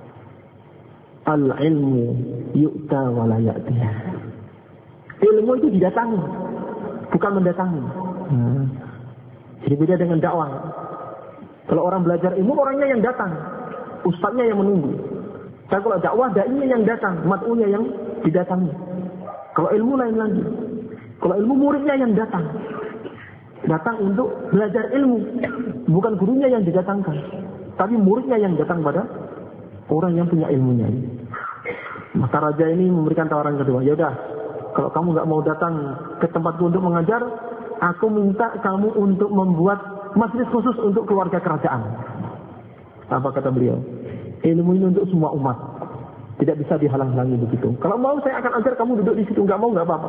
Al-ilmu yu'ta wa la ya'tiha. Ilmu itu didatangi, bukan mendatangi. Jadi beda dengan dakwah. Kalau orang belajar ilmu, orangnya yang datang, ustadznya yang menunggu. Dan kalau dakwah, da'inya yang datang, mat'unya yang didatangi. Kalau ilmu lain lagi. Kalau ilmu, muridnya yang datang. Datang untuk belajar ilmu. Bukan gurunya yang didatangkan, tapi muridnya yang datang pada orang yang punya ilmunya. Maka raja ini memberikan tawaran kedua. Ya udah, kalau kamu nggak mau datang ke tempatku untuk mengajar, aku minta kamu untuk membuat majlis khusus untuk keluarga kerajaan. Apa kata beliau? Ilmu ini untuk semua umat, tidak bisa dihalang-halangi begitu. Kalau mau saya akan ajar kamu duduk di situ, nggak mau nggak apa-apa.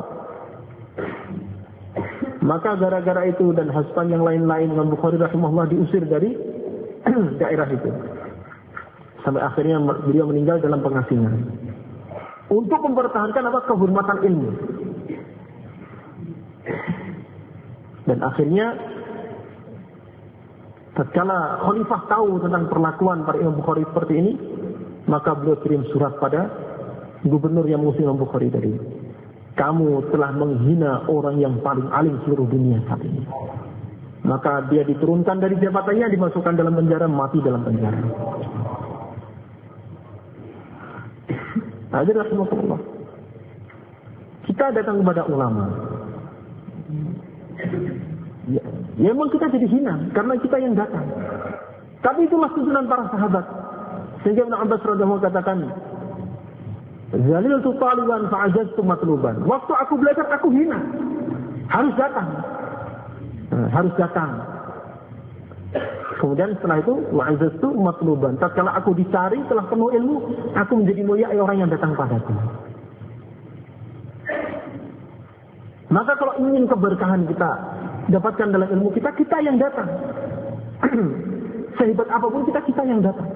Maka gara-gara itu dan hasban yang lain-lain, Imam Bukhari rahimahullah diusir dari daerah itu. Sampai akhirnya beliau meninggal dalam pengasingan. Untuk mempertahankan kehormatan ilmu. Dan akhirnya tatkala khalifah tahu tentang perlakuan para Imam Bukhari seperti ini, maka beliau kirim surat pada gubernur yang mengusir Imam Bukhari tadi. Kamu telah menghina orang yang paling alim seluruh dunia saat ini. Maka dia diturunkan dari jabatannya, dimasukkan dalam penjara, mati dalam penjara. Hadirin rahimakumullah. Kita datang kepada ulama. Ya, memang kita jadi hina karena kita yang datang. Tapi itulah tuntunan para sahabat. Sehingga Ibnu Abbas radhiyallahu anhu katakan, Zaliltu taliban fa'ajaztu matluban. Waktu aku belajar aku hina. Harus datang. Harus datang. Kemudian setelah itu wa'azatu matluban. Tatkala aku dicari telah penuh ilmu, aku menjadi mulia orang yang datang padaku. Maka kalau ingin keberkahan kita dapatkan dalam ilmu kita, kita yang datang. Sehebat apapun kita yang datang.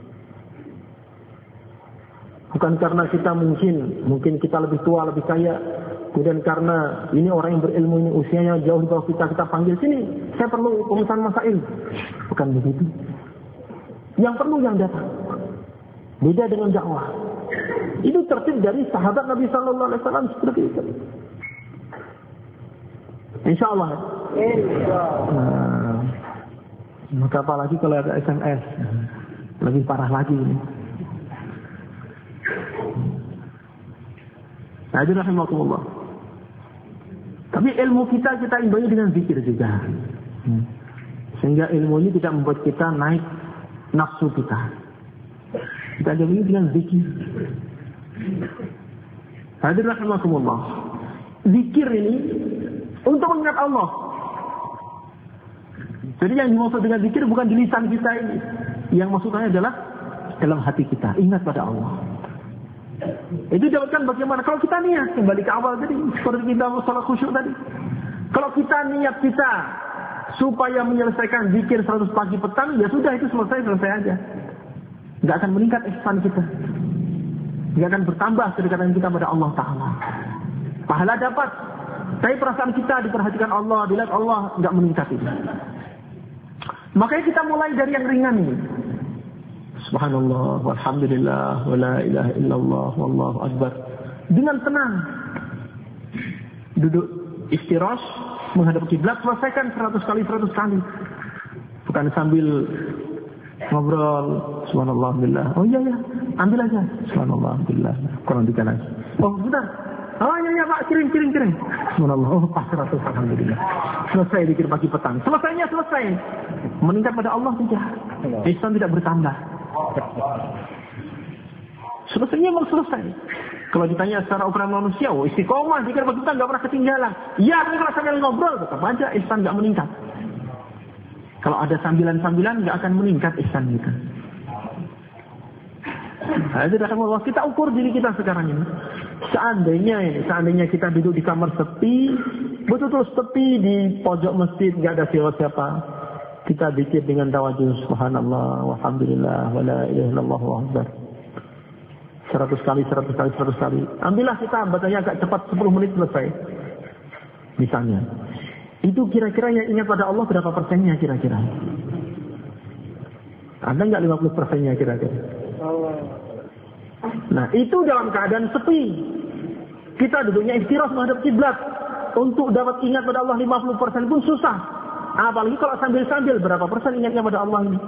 Bukan karena kita mungkin kita lebih tua, lebih kaya. Kemudian karena ini orang yang berilmu, ini usianya jauh di bawah kita panggil sini. Saya perlu pemesan masail. Bukan begitu. Yang perlu yang datang. Beda dengan dakwah. Itu tertib dari sahabat Nabi Sallallahu Alaihi Wasallam seperti itu. Insya Allah. Maka apalagi kalau ada SMS, lebih parah lagi ini. Hadirin rahimakumullah. Tapi ilmu kita imbangi dengan zikir juga. Sehingga ilmu ini tidak membuat kita naik nafsu kita. Kita imbangi dengan zikir. Hadirin rahimakumullah. Zikir ini untuk mengingat Allah. Jadi yang dimaksud dengan zikir bukan di lisan kita ini. Yang maksudnya adalah dalam hati kita. Ingat pada Allah. Itu dapatkan bagaimana? Kalau kita niat, kembali ke awal tadi. Seperti kita salat khusyuk tadi. Kalau kita niat kita supaya menyelesaikan zikir 100 pagi petang, ya sudah itu selesai aja. Nggak akan meningkat ihsan kita. Nggak akan bertambah kedekatan kita pada Allah Ta'ala. Pahala dapat. Tapi perasaan kita diperhatikan Allah, dilihat Allah, nggak meningkat itu. Makanya kita mulai dari yang ringan ini. Subhanallah, walhamdulillah, wa la ilaha illallah, wallahu akbar. Dengan tenang. Duduk istirahat, menghadap kiblat, selesaikan 100 kali. Bukan sambil ngobrol, subhanallah, alhamdulillah. Oh iya, ambil aja. Subhanallah, alhamdulillah. Kurang 3 lagi. Oh, bentar. Oh iya Pak, kirim. Subhanallah, oh pas 100, alhamdulillah. Selesai dikir pagi petang. Selesai. Meningkat pada Allah tidak. Ihsan tidak bertambah. Selesainya memang selesai. Kalau ditanya secara ukuran manusia, istiqomah dikir pagi petang nggak pernah ketinggalan. Ya, tapi kalau sambil ngobrol tetap aja ihsan nggak meningkat. Kalau ada sambilan-sambilan nggak akan meningkat ihsan kita. Nah, kita ukur diri kita sekarang ini. Seandainya kita duduk di kamar sepi, betul-betul sepi di pojok masjid, nggak ada siapa-siapa. Kita zikir dengan tawadhu, subhanallah, walhamdulillah, wa la ilaha illallah, wa akbar. 100 kali. Ambillah kita bacanya agak cepat, 10 menit selesai. Misalnya. Itu kira-kira yang ingat pada Allah berapa persennya kira-kira? Ada nggak 50%-nya kira-kira? Nah, itu dalam keadaan sepi. Kita duduknya istirahat menghadap kiblat. Untuk dapat ingat pada Allah 50% pun susah. Apalagi kalau sambil-sambil, berapa persen ingatnya pada Allah ini?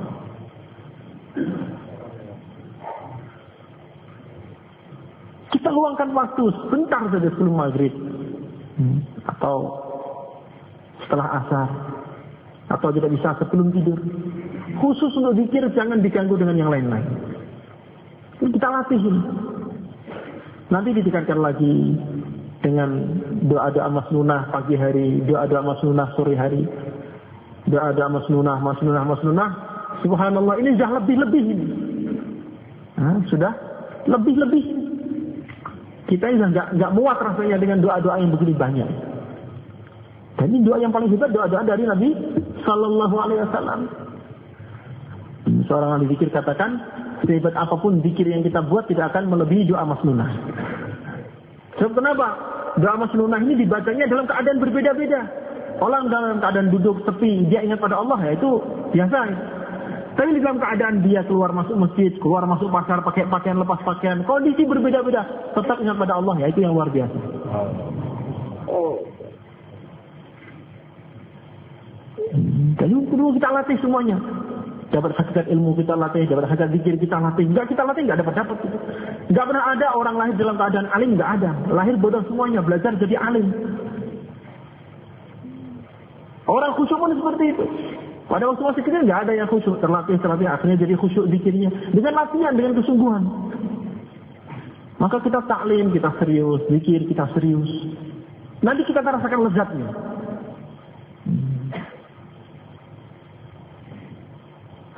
Kita luangkan waktu sebentar saja sebelum maghrib. Atau setelah asar. Atau tidak bisa sebelum tidur. Khusus untuk zikir, jangan diganggu dengan yang lain-lain. Ini kita latih ini. Nanti ditingkatkan lagi dengan doa-doa masnunah pagi hari, doa-doa masnunah sore hari, doa-doa masnunah. Subhanallah, ini sudah lebih-lebih ini. Sudah lebih-lebih. Kita ini nggak muat rasanya dengan doa-doa yang begini banyak. Dan ini doa yang paling hebat, doa-doa dari Nabi Sallallahu Alaihi Wasallam. Seorang ahli zikir katakan, sehebat apapun zikir yang kita buat tidak akan melebihi doa masnunah. Sebab kenapa? Doa masnunah ini dibacanya dalam keadaan berbeda-beda. Orang dalam keadaan duduk sepi, dia ingat pada Allah, ya itu biasa. Tapi dalam keadaan dia keluar masuk masjid, keluar masuk pasar, pakai pakaian, lepas pakaian, kondisi berbeda-beda, tetap ingat pada Allah, ya itu yang luar biasa. Jadi perlu kita latih semuanya. Dapat hakikat ilmu kita latih, dapat hakikat zikir kita latih. Enggak kita latih, enggak dapat. Enggak pernah ada orang lahir dalam keadaan alim, enggak ada. Lahir bodoh semuanya, belajar jadi alim. Orang khusyuk pun seperti itu. Pada waktu masih kecil enggak ada yang khusyuk, terlatih, akhirnya jadi khusyuk zikirnya. Dengan latihan, dengan kesungguhan. Maka kita taklim, kita serius, zikir kita serius. Nanti kita rasakan lezatnya.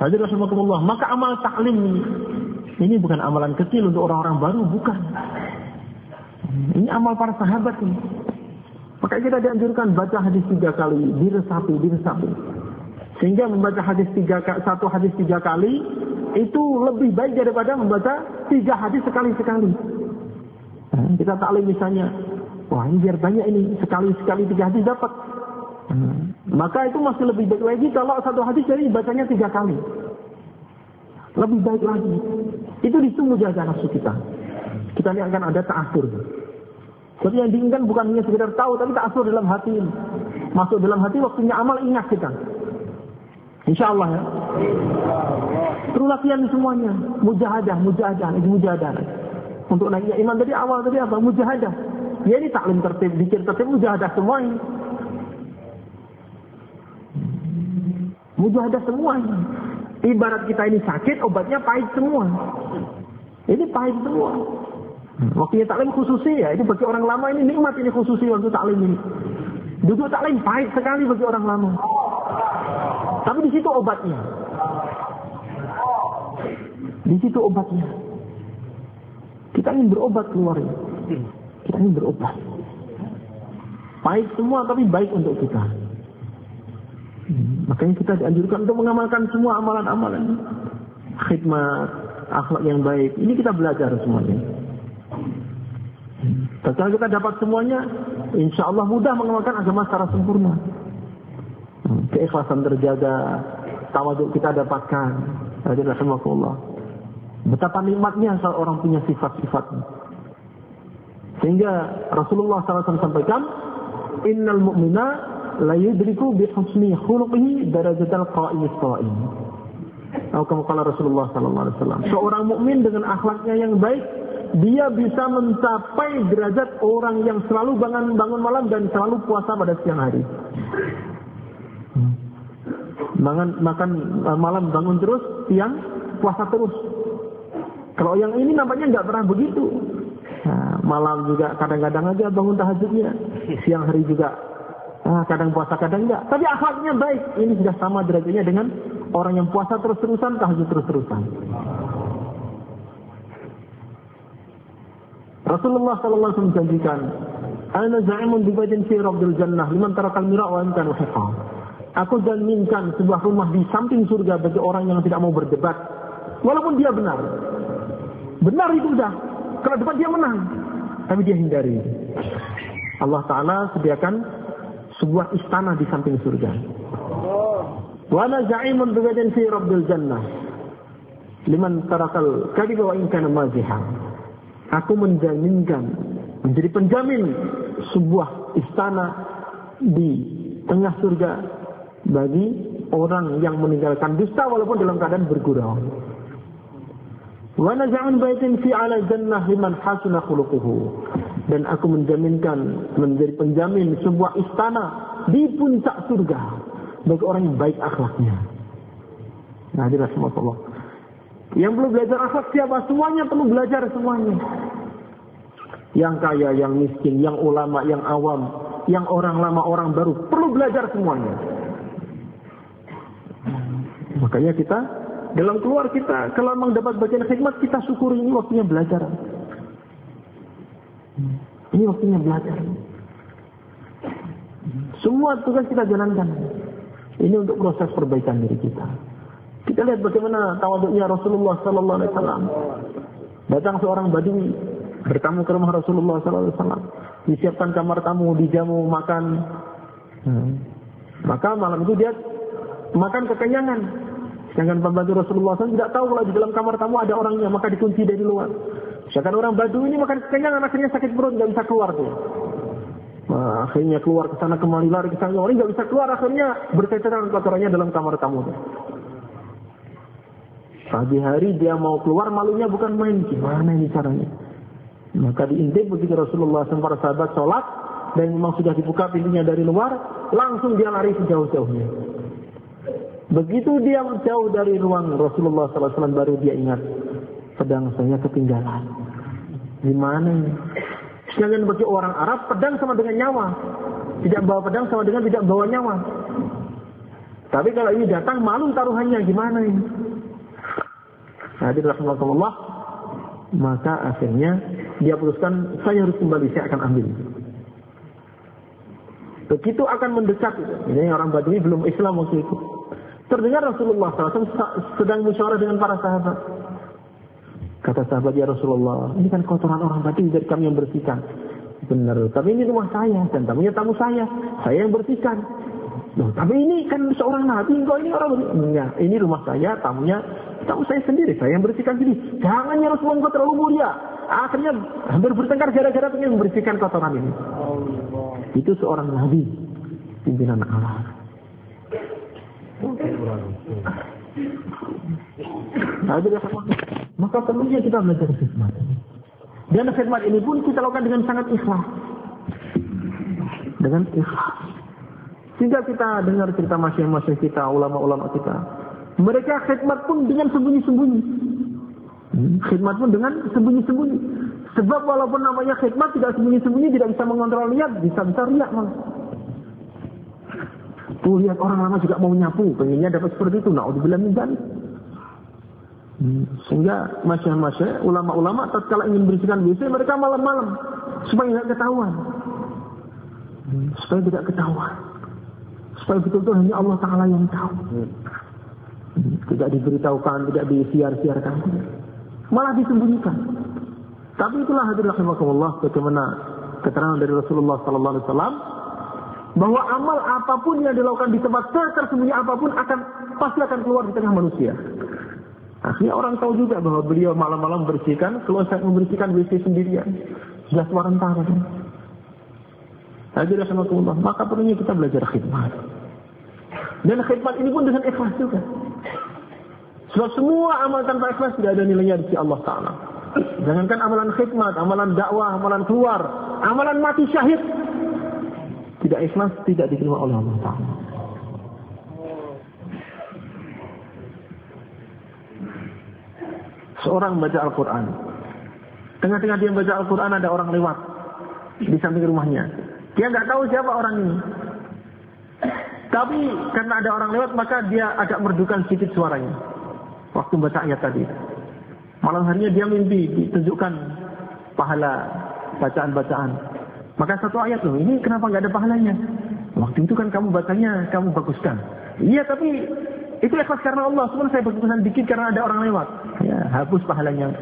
Hadirin rahimakumullah, maka amal taklim ini bukan amalan kecil untuk orang-orang baru, bukan. Ini amal para sahabat ini. Maka kita dianjurkan baca hadis 3 kali, diresapi. Sehingga membaca satu hadis 3 kali itu lebih baik daripada membaca 3 hadis sekali-sekali. Kita taklim misalnya, wah ini biar banyak ini, sekali 3 hadis dapat. Maka itu masih lebih baik lagi kalau satu hadis jadi bacanya 3 kali. Lebih baik lagi. Itu disuruh jaga nafsu kita. Kita ini akan ada ta'asur. Jadi yang diinginkan bukan hanya sekedar tahu, tapi ta'asur dalam hati. Masuk dalam hati, waktunya amal, ingat kita. Insya Allah ya. Terus latihan semuanya. Mujahadah. Untuk naiknya iman tadi awal tadi apa? Mujahadah. Ya ini taklim tertib, zikir tertib, mujahadah semuanya. Mujahadah semuanya. Ibarat kita ini sakit, obatnya pahit semua. Ini pahit semua. Waktunya taklim khususi ya, itu bagi orang lama ini nikmat ini khususi waktu taklim ini. Duduk taklim pahit sekali bagi orang lama. Tapi di situ obatnya. Di situ obatnya. Kita ingin berobat keluarnya. Kita ingin berobat. Pahit semua tapi baik untuk kita. Makanya kita dianjurkan untuk mengamalkan semua amalan-amalan. Khidmat, akhlak yang baik. Ini kita belajar semuanya. Setelah kita dapat semuanya, insya Allah mudah mengamalkan agama secara sempurna. Keikhlasan terjaga, tawaduk kita dapatkan. Alhamdulillah. Betapa nikmatnya seorang punya sifat-sifat. Sehingga Rasulullah SAW sampaikan, Innal mu'mina la yudriku bi husni khuluqihi darajatal qa'imis sha'im. Atau kala Rasulullah SAW. Seorang mukmin dengan akhlaknya yang baik, dia bisa mencapai derajat orang yang selalu bangun malam dan selalu puasa pada siang hari. Makan malam bangun terus, siang puasa terus. Kalau yang ini nampaknya nggak pernah begitu. Nah, malam juga kadang-kadang aja bangun tahajudnya, siang hari juga kadang puasa kadang enggak. Tapi akhlaknya baik. Ini sudah sama derajatnya dengan orang yang puasa terus-terusan, tahajud terus-terusan. Rasulullah SAW menjanjikan, Ana za'imun bi baitin fi rabbil jannah liman tarakal mira' wa amkan hiqa. Aku jaminkan sebuah rumah di samping surga bagi orang yang tidak mau berdebat. Walaupun dia benar. Benar itu sudah. Kalau debat dia menang. Tapi dia hindari. Allah Ta'ala sediakan sebuah istana di samping surga. Wa ana za'imun bi baitin fi rabbil jannah liman tarakal kadhiba wa in kana maziha. Aku menjaminkan, menjadi penjamin sebuah istana di tengah surga bagi orang yang meninggalkan dusta walaupun dalam keadaan bergurau. Wa naz'an baitin fi 'ala jannah liman hasuna khuluquhu. Dan aku menjaminkan, menjadi penjamin sebuah istana di puncak surga bagi orang yang baik akhlaknya. Nah, jelas Allah. Yang perlu belajar akhlak siapa? Semuanya perlu belajar semuanya. Yang kaya, yang miskin, yang ulama, yang awam, yang orang lama, orang baru, perlu belajar semuanya. Makanya kita dalam keluar kita, kalau memang dapat bagian khidmat, kita syukuri ini waktunya belajar. Ini waktunya belajar. Semua tugas kita jalankan. Ini untuk proses perbaikan diri kita. Kita lihat bagaimana tawaduknya Rasulullah Sallallahu Alaihi Wasallam. Datang seorang badui bertamu ke rumah Rasulullah Sallallahu Alaihi Wasallam. Disiapkan kamar tamu, dijamu, makan. Maka malam itu dia makan kekenyangan. Sedangkan pembantu Rasulullah SAW tidak tahu kalau di dalam kamar tamu ada orangnya, maka dikunci dari luar. Sedangkan orang badui ini makan kekenyangan, akhirnya sakit perut, nggak bisa keluar tuh. Nah, akhirnya keluar ke sana kemari, lari ke sana, orang nggak bisa keluar, akhirnya berceceran kotorannya dalam kamar tamu tuh. Pagi hari dia mau keluar, malunya bukan main. Gimana ini caranya? Maka diintip begitu Rasulullah SAW para sahabat sholat, dan memang sudah dibuka pintunya dari luar, langsung dia lari sejauh-jauhnya. Begitu dia jauh dari ruang Rasulullah SAW baru dia ingat, pedang saya ketinggalan. Gimana ini? Sedangkan bagi orang Arab, pedang sama dengan nyawa. Tidak bawa pedang sama dengan tidak bawa nyawa. Tapi kalau ini datang malu taruhannya gimana ini? Hadirin rahimakumullah, maka akhirnya dia putuskan saya harus kembali, saya akan ambil. Begitu akan mendekat, ini orang Badui belum Islam waktu itu. Terdengar Rasulullah SAW sedang musyawarah dengan para sahabat. Kata sahabat, ya Rasulullah, ini kan kotoran orang Badui, dari kami yang bersihkan. Benar, tapi ini rumah saya dan tamunya tamu saya yang bersihkan. Loh, tapi ini kan seorang nabi, kok ini orang ya, ini rumah saya, tamu saya sendiri, saya yang bersihkan sendiri. Jangan ya Rasulullah, engkau terlalu mulia. Akhirnya hampir bertengkar gara-gara ingin membersihkan kotoran ini. Allah. Itu seorang nabi, pimpinan Allah. Maka perlunya kita belajar khidmat. Dan khidmat ini pun kita lakukan dengan sangat ikhlas. Dengan ikhlas. Sehingga kita dengar cerita masyayikh kita, ulama-ulama kita. Mereka khidmat pun dengan sembunyi-sembunyi. Khidmat pun dengan sembunyi-sembunyi. Sebab walaupun namanya khidmat tidak sembunyi-sembunyi, tidak bisa mengontrol niat, bisa-bisa riak malah. Tuh lihat orang lama juga mau nyapu, pengennya dapat seperti itu. Na'udzubillah min dzalik. Sehingga masyayikh, ulama-ulama tatkala ingin bersihkan WC, mereka malam-malam supaya tidak ketahuan. Supaya tidak ketahuan. Supaya betul-betul hanya Allah Ta'ala yang tahu. Tidak diberitahukan, tidak disiar-siarkan, malah disembunyikan. Tapi itulah hadirin rahimakumullah, bagaimana keterangan dari Rasulullah sallallahu alaihi wasallam bahwa amal apapun yang dilakukan di tempat tersembunyi apapun pasti akan keluar di tengah manusia. Akhirnya orang tahu juga bahwa beliau malam-malam bersihkan, keluar saat membersihkan WC sendirian. Sudah sementara. Hadirin rahimakumullah, maka perlunya kita belajar khidmat. Dan khidmat ini pun dengan ikhlas juga. Sebab semua amal tanpa ikhlas tidak ada nilainya di sisi Allah Ta'ala. Jangankan amalan khidmat, amalan dakwah, amalan keluar, amalan mati syahid. Tidak ikhlas, tidak diterima oleh Allah Ta'ala. Seorang membaca Al-Quran. Tengah-tengah dia membaca Al-Quran ada orang lewat di samping rumahnya. Dia nggak tahu siapa orang ini. Tapi karena ada orang lewat maka dia agak merdukan sedikit suaranya. Waktu baca ayat tadi. Malam harinya dia mimpi ditunjukkan pahala bacaan-bacaan. Maka satu ayat loh, ini kenapa nggak ada pahalanya? Waktu itu kan kamu bacanya, kamu baguskan. Iya tapi itu ikhlas karena Allah. Cuma saya baguskan dikit karena ada orang lewat. Ya, hapus pahalanya.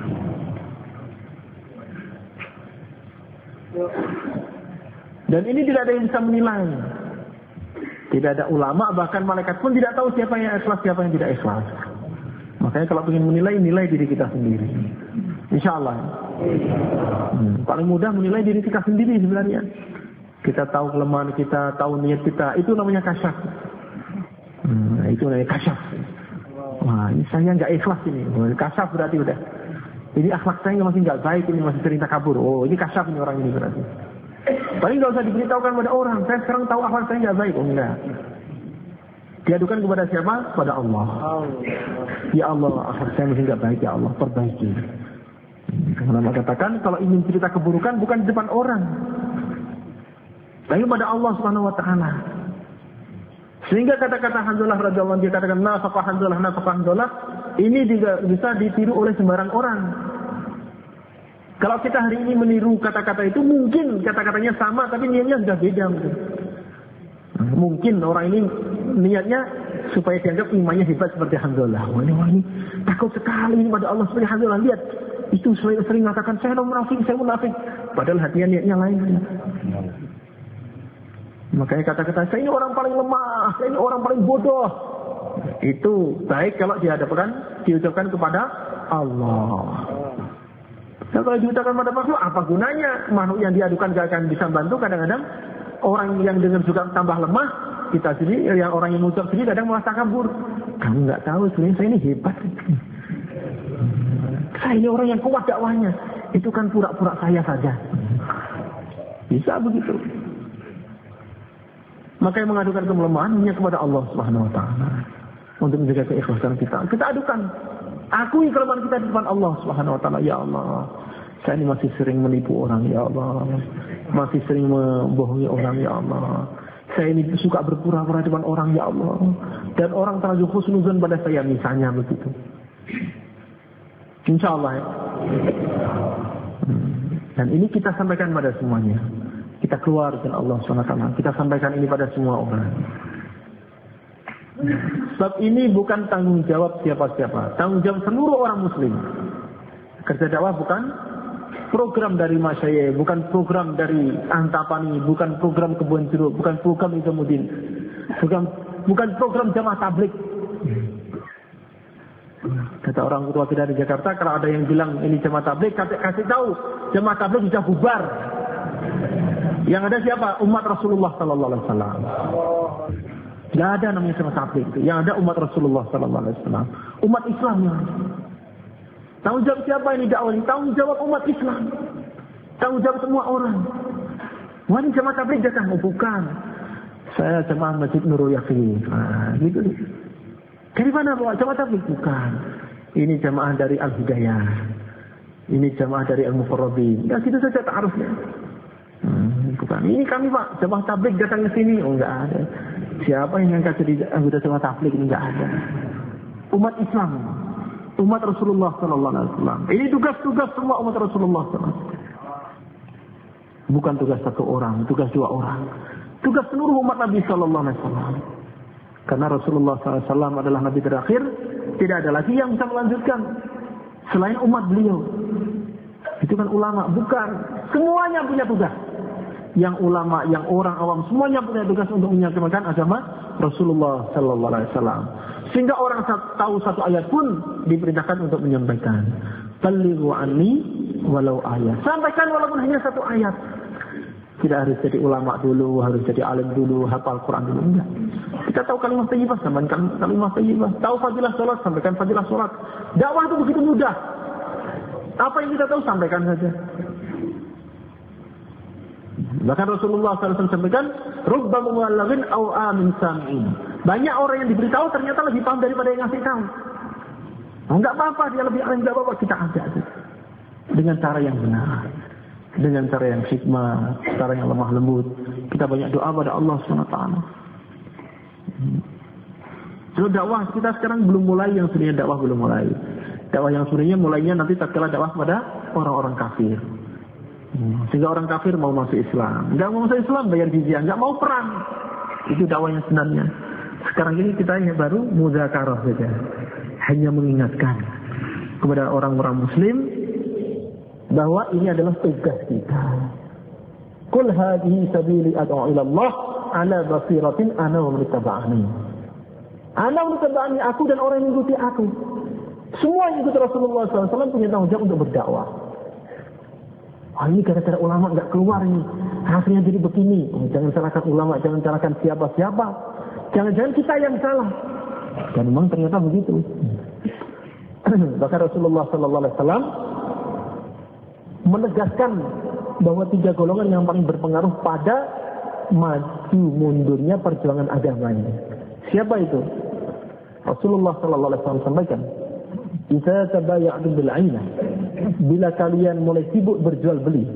Dan ini tidak ada yang bisa menilai. Tidak ada ulama, bahkan malaikat pun tidak tahu siapa yang ikhlas, siapa yang tidak ikhlas. Makanya kalau ingin menilai, nilai diri kita sendiri. Insya Allah. Paling mudah menilai diri kita sendiri sebenarnya. Kita tahu kelemahan kita, tahu niat kita. Itu namanya kasyaf. Itu namanya kasyaf. Wah, ini saya nggak ikhlas ini. Kasyaf berarti udah. Ini akhlak saya masih nggak baik, ini masih sering takabur. Oh, ini kasyaf ini orang ini berarti. Paling nggak usah diberitahukan pada orang. Saya sekarang tahu akhlak saya nggak baik. Oh enggak. Diadukan kepada siapa? Pada Allah. Ya Allah, akhlak saya masih nggak baik. Ya Allah, perbaiki. Karena katakan kalau ingin cerita keburukan bukan di depan orang, tapi pada Allah Subhanahu Wa Taala. Sehingga kata-kata Hanzalah radhiyallahu anhu dia katakan nafaqah Hanzalah ini juga bisa ditiru oleh sembarang orang. Kalau kita hari ini meniru kata-kata itu mungkin kata-katanya sama tapi niatnya sudah beda mungkin. Mungkin orang ini niatnya supaya dianggap imannya hebat seperti Hanzalah. Wah ini takut sekali ini pada Allah seperti Hanzalah. Lihat itu sering mengatakan saya munafik. Padahal hatinya niatnya lain. Makanya kata-kata saya ini orang paling lemah, saya ini orang paling bodoh. Itu baik kalau diucapkan kepada Allah. Nah, kalau diucapkan pada makhluk, apa gunanya? Makhluk yang diadukan gak akan bisa bantu. Kadang-kadang orang yang dengar juga tambah lemah. Kita sendiri, yang orang yang mengucap sendiri kadang malah takabur. Kamu nggak tahu sebenarnya saya ini hebat. Saya ini orang yang kuat dakwahnya. Itu kan pura-pura saya saja. Bisa begitu. Maka yang mengadukan kelemahan hanya kepada Allah Subhanahu Wa Taala untuk menjaga keikhlasan kita. Kita adukan, akui kelemahan kita di depan Allah Subhanahu Wa Taala. Ya Allah, saya ini masih sering menipu orang. Ya Allah, masih sering membohongi orang. Ya Allah, Saya ini suka berpura-pura depan orang, ya Allah. Dan orang terlalu husnuzon pada saya, misalnya begitu. Insya Allah ya. Dan ini kita sampaikan pada semuanya. Kita keluar dengan Allah SWT. Kita sampaikan ini pada semua orang. Sebab ini bukan tanggung jawab siapa-siapa. Tanggung jawab seluruh orang muslim. Kerja dakwah bukan program dari masyayikh, bukan program dari Antapani, bukan program Kebun Jeruk, bukan program Izamuddin, bukan program jamaah tablik. Kata orang tua kita di Jakarta, kalau ada yang bilang ini jamaah tablik, kasih tahu jamaah tablik sudah bubar. Yang ada siapa? Umat Rasulullah Sallallahu Alaihi Wasallam. Tidak ada namanya jamaah tablik. Yang ada umat Rasulullah Sallallahu Alaihi Wasallam. Umat Islam yang ada. Tanggung jawab siapa ini dakwah ini? Tanggung jawab umat Islam. Tanggung jawab semua orang. Wah, ini jamaah tabligh datang? Oh, bukan. Saya jamaah Masjid Nurul Yakin. Gitu. Dari mana bawa jamaah tabligh? Bukan. Ini jamaah dari Al-Hidayah. Ini jamaah dari Al-Mufarradin. Ya, gitu saja ta'arufnya. Bukan. Ini kami Pak, jamaah tabligh datang ke sini. Oh, enggak ada. Siapa yang angkat jadi anggota jamaah tabligh? Ini enggak ada. Umat Islam. Umat Rasulullah Sallallahu Alaihi Wasallam. Ini tugas-tugas semua umat Rasulullah Sallallahu Alaihi Wasallam. Bukan tugas satu orang, tugas dua orang. Tugas seluruh umat Nabi Sallallahu Alaihi Wasallam. Karena Rasulullah Sallallahu Alaihi Wasallam adalah Nabi terakhir, tidak ada lagi yang bisa melanjutkan selain umat beliau. Itu kan ulama, bukan. Semuanya punya tugas. Yang ulama, yang orang awam, semuanya punya tugas untuk menyampaikan agama Rasulullah Sallallahu Alaihi Wasallam. Sehingga orang tahu satu ayat pun diperintahkan untuk menyampaikan. Balighu anni walau ayat. Sampaikan walaupun hanya satu ayat. Tidak harus jadi ulama dulu, harus jadi alim dulu, hafal Quran dulu. Enggak. Kita tahu kalimat thayyibah, sampaikan kalimat thayyibah. Tahu fadilah salat, sampaikan fadilah salat. Dakwah itu begitu mudah. Apa yang kita tahu, sampaikan saja. Bahkan Rasulullah SAW sampaikan, Rubba mu'allagin au amin sami'in. Banyak orang yang diberitahu ternyata lebih paham daripada yang ngasih tahu. Oh, enggak apa-apa, dia lebih alim, enggak apa-apa, kita ajak. Dengan cara yang benar. Dengan cara yang hikmah, cara yang lemah lembut. Kita banyak doa pada Allah SWT. So, dakwah kita sekarang belum mulai, yang sebenarnya dakwah belum mulai. Dakwah yang sebenarnya mulainya nanti tatkala dakwah pada orang-orang kafir. Sehingga orang kafir mau masuk Islam. Enggak mau masuk Islam, bayar jizyah. Enggak mau perang. Itu dakwah yang sebenarnya. Sekarang ini kita baru muzakarah saja. Hanya mengingatkan kepada orang-orang muslim bahwa ini adalah tugas kita. Qul hadhihi sabili ad'u ila Allah ala basiratin ana wa man ittaba'ani. Ana wa man ittaba'ani, aku dan orang yang mengikuti aku. Semua yang ikut Rasulullah SAW punya tanggung jawab untuk berdakwah. Wah, ini gara-gara ulama nggak keluar ini, hasilnya jadi begini. Jangan salahkan ulama, jangan salahkan siapa-siapa. Jangan-jangan kita yang salah. Dan memang ternyata begitu. Bahkan Rasulullah SAW menegaskan bahwa 3 golongan yang paling berpengaruh pada maju mundurnya perjuangan agama ini. Siapa itu? Rasulullah SAW sampaikan, "Idza tabaya'tum bil 'ainah." Bila kalian mulai sibuk berjual beli.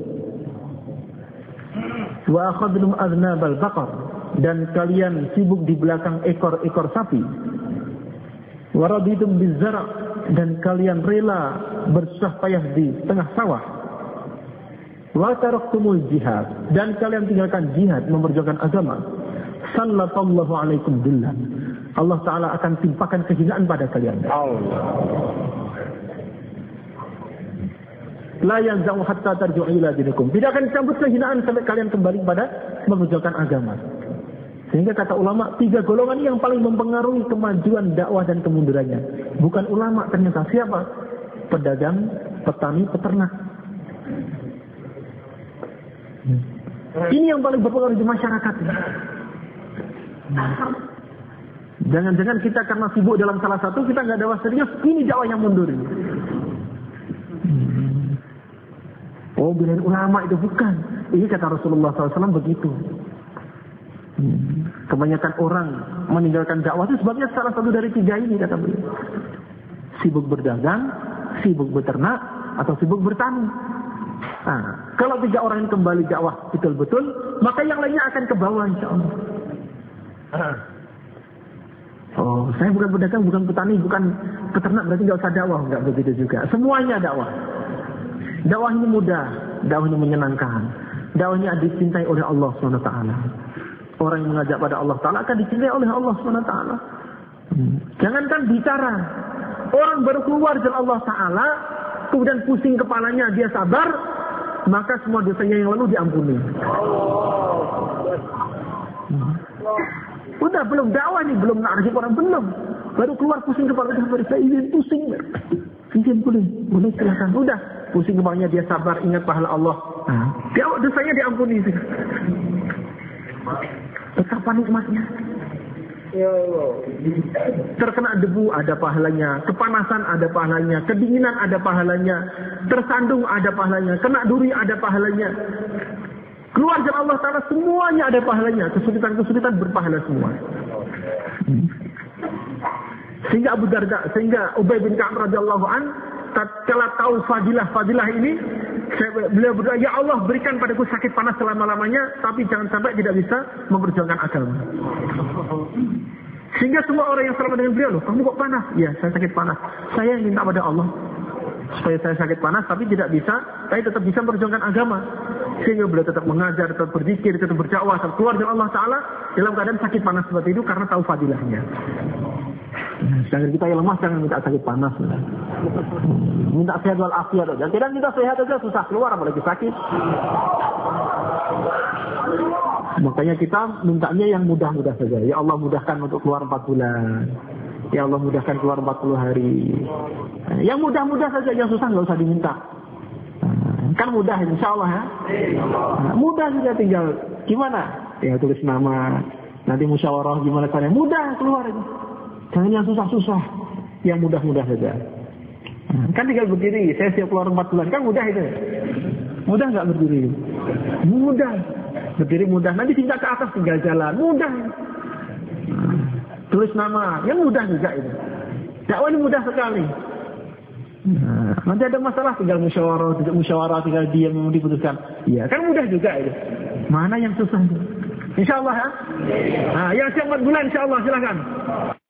Wa akhadtum adnabal baqar, dan kalian sibuk di belakang ekor-ekor sapi. Wa raditum bizara', dan kalian rela bersusah payah di tengah sawah. Wa taraktumul jihad, dan kalian tinggalkan jihad memperjuangkan agama. Sallallahu alaikum billah. Allah Ta'ala akan timpakan kehinaan pada kalian. Allah. La yanza'u hatta tarji'u ila dinikum. Tidak akan dicabut kehinaan sampai kalian kembali pada memperjuangkan agama. Sehingga kata ulama, 3 golongan yang paling mempengaruhi kemajuan dakwah dan kemundurannya. Bukan ulama, ternyata siapa? Pedagang, petani, peternak. Ini yang paling berpengaruh di masyarakat. Jangan-jangan kita karena sibuk dalam salah satu, kita nggak dakwah serius, ini dakwah yang mundur. Oh, belain ulama itu bukan. Ini kata Rasulullah SAW begitu. Kebanyakan orang meninggalkan dakwah itu sebabnya salah satu dari 3 ini, kata beliau. Sibuk berdagang, sibuk beternak, atau sibuk bertani. Nah, kalau 3 orang yang kembali dakwah betul-betul, maka yang lainnya akan ke bawah, insya Allah. Oh, saya bukan pedagang, bukan petani, bukan peternak, berarti nggak usah dakwah. Nggak begitu juga. Semuanya dakwah. Dakwah ini mudah, dakwah ini menyenangkan. Dakwah ini dicintai oleh Allah SWT. Orang yang mengajak pada Allah Ta'ala akan dicintai oleh Allah SWT. Jangankan bicara, orang baru keluar dari Allah Ta'ala, kemudian pusing kepalanya, dia sabar, maka semua dosanya yang lalu diampuni. Udah belum dakwah nih, belum narjib orang, belum. Baru keluar pusing kepala, udah saya izin pusing. Izin boleh silakan. Udah pusing kepalanya, dia sabar, ingat pahala Allah. Dia dosanya diampuni. Betapa nikmatnya. Terkena debu ada pahalanya, kepanasan ada pahalanya, kedinginan ada pahalanya, tersandung ada pahalanya, kena duri ada pahalanya. Keluar dari Allah Ta'ala semuanya ada pahalanya. Kesulitan-kesulitan berpahala semua. Sehingga Abu Darda, sehingga Ubay bin Ka'ab radhiyallahu an, tatkala tahu fadilah ini, beliau berdoa, ya Allah berikan padaku sakit panas selama-lamanya, tapi jangan sampai tidak bisa memperjuangkan agama. Sehingga semua orang yang selamat dengan beliau, loh, kamu kok panas? Ya, saya sakit panas. Saya yang minta pada Allah supaya saya sakit panas, tapi tidak bisa, tapi tetap bisa memperjuangkan agama. Sehingga beliau tetap mengajar, tetap berzikir, tetap berdakwah, tetap keluar dari Allah Ta'ala dalam keadaan sakit panas seperti itu karena tahu fadilahnya. Sedangkan kita yang lemah jangan minta sakit panas. Minta sehat walafiat aja. Tidak minta sehat aja susah keluar apalagi sakit. Makanya kita mintanya yang mudah-mudah saja. Ya Allah mudahkan untuk keluar 4 bulan. Ya Allah mudahkan keluar 40 hari. Yang mudah-mudah saja, yang susah nggak usah diminta. Kan mudah insya Allah ya. Mudah juga, tinggal gimana? Ya tulis nama, nanti musyawarah gimana caranya. Mudah keluar itu. Jangan yang susah-susah, yang mudah-mudah saja. Kan tinggal berdiri, saya siap keluar 4 bulan, kan mudah itu. Mudah nggak berdiri? Mudah. Berdiri mudah, nanti tinggal ke atas tinggal jalan, mudah. Tulis nama, yang mudah juga itu. Dakwah ini mudah sekali. Nanti ada masalah tinggal musyawarah, tinggal diam yang diputuskan. Iya, kan mudah juga itu. Mana yang susah? Insya Allah ya. Yang siap 4 bulan insya Allah silakan.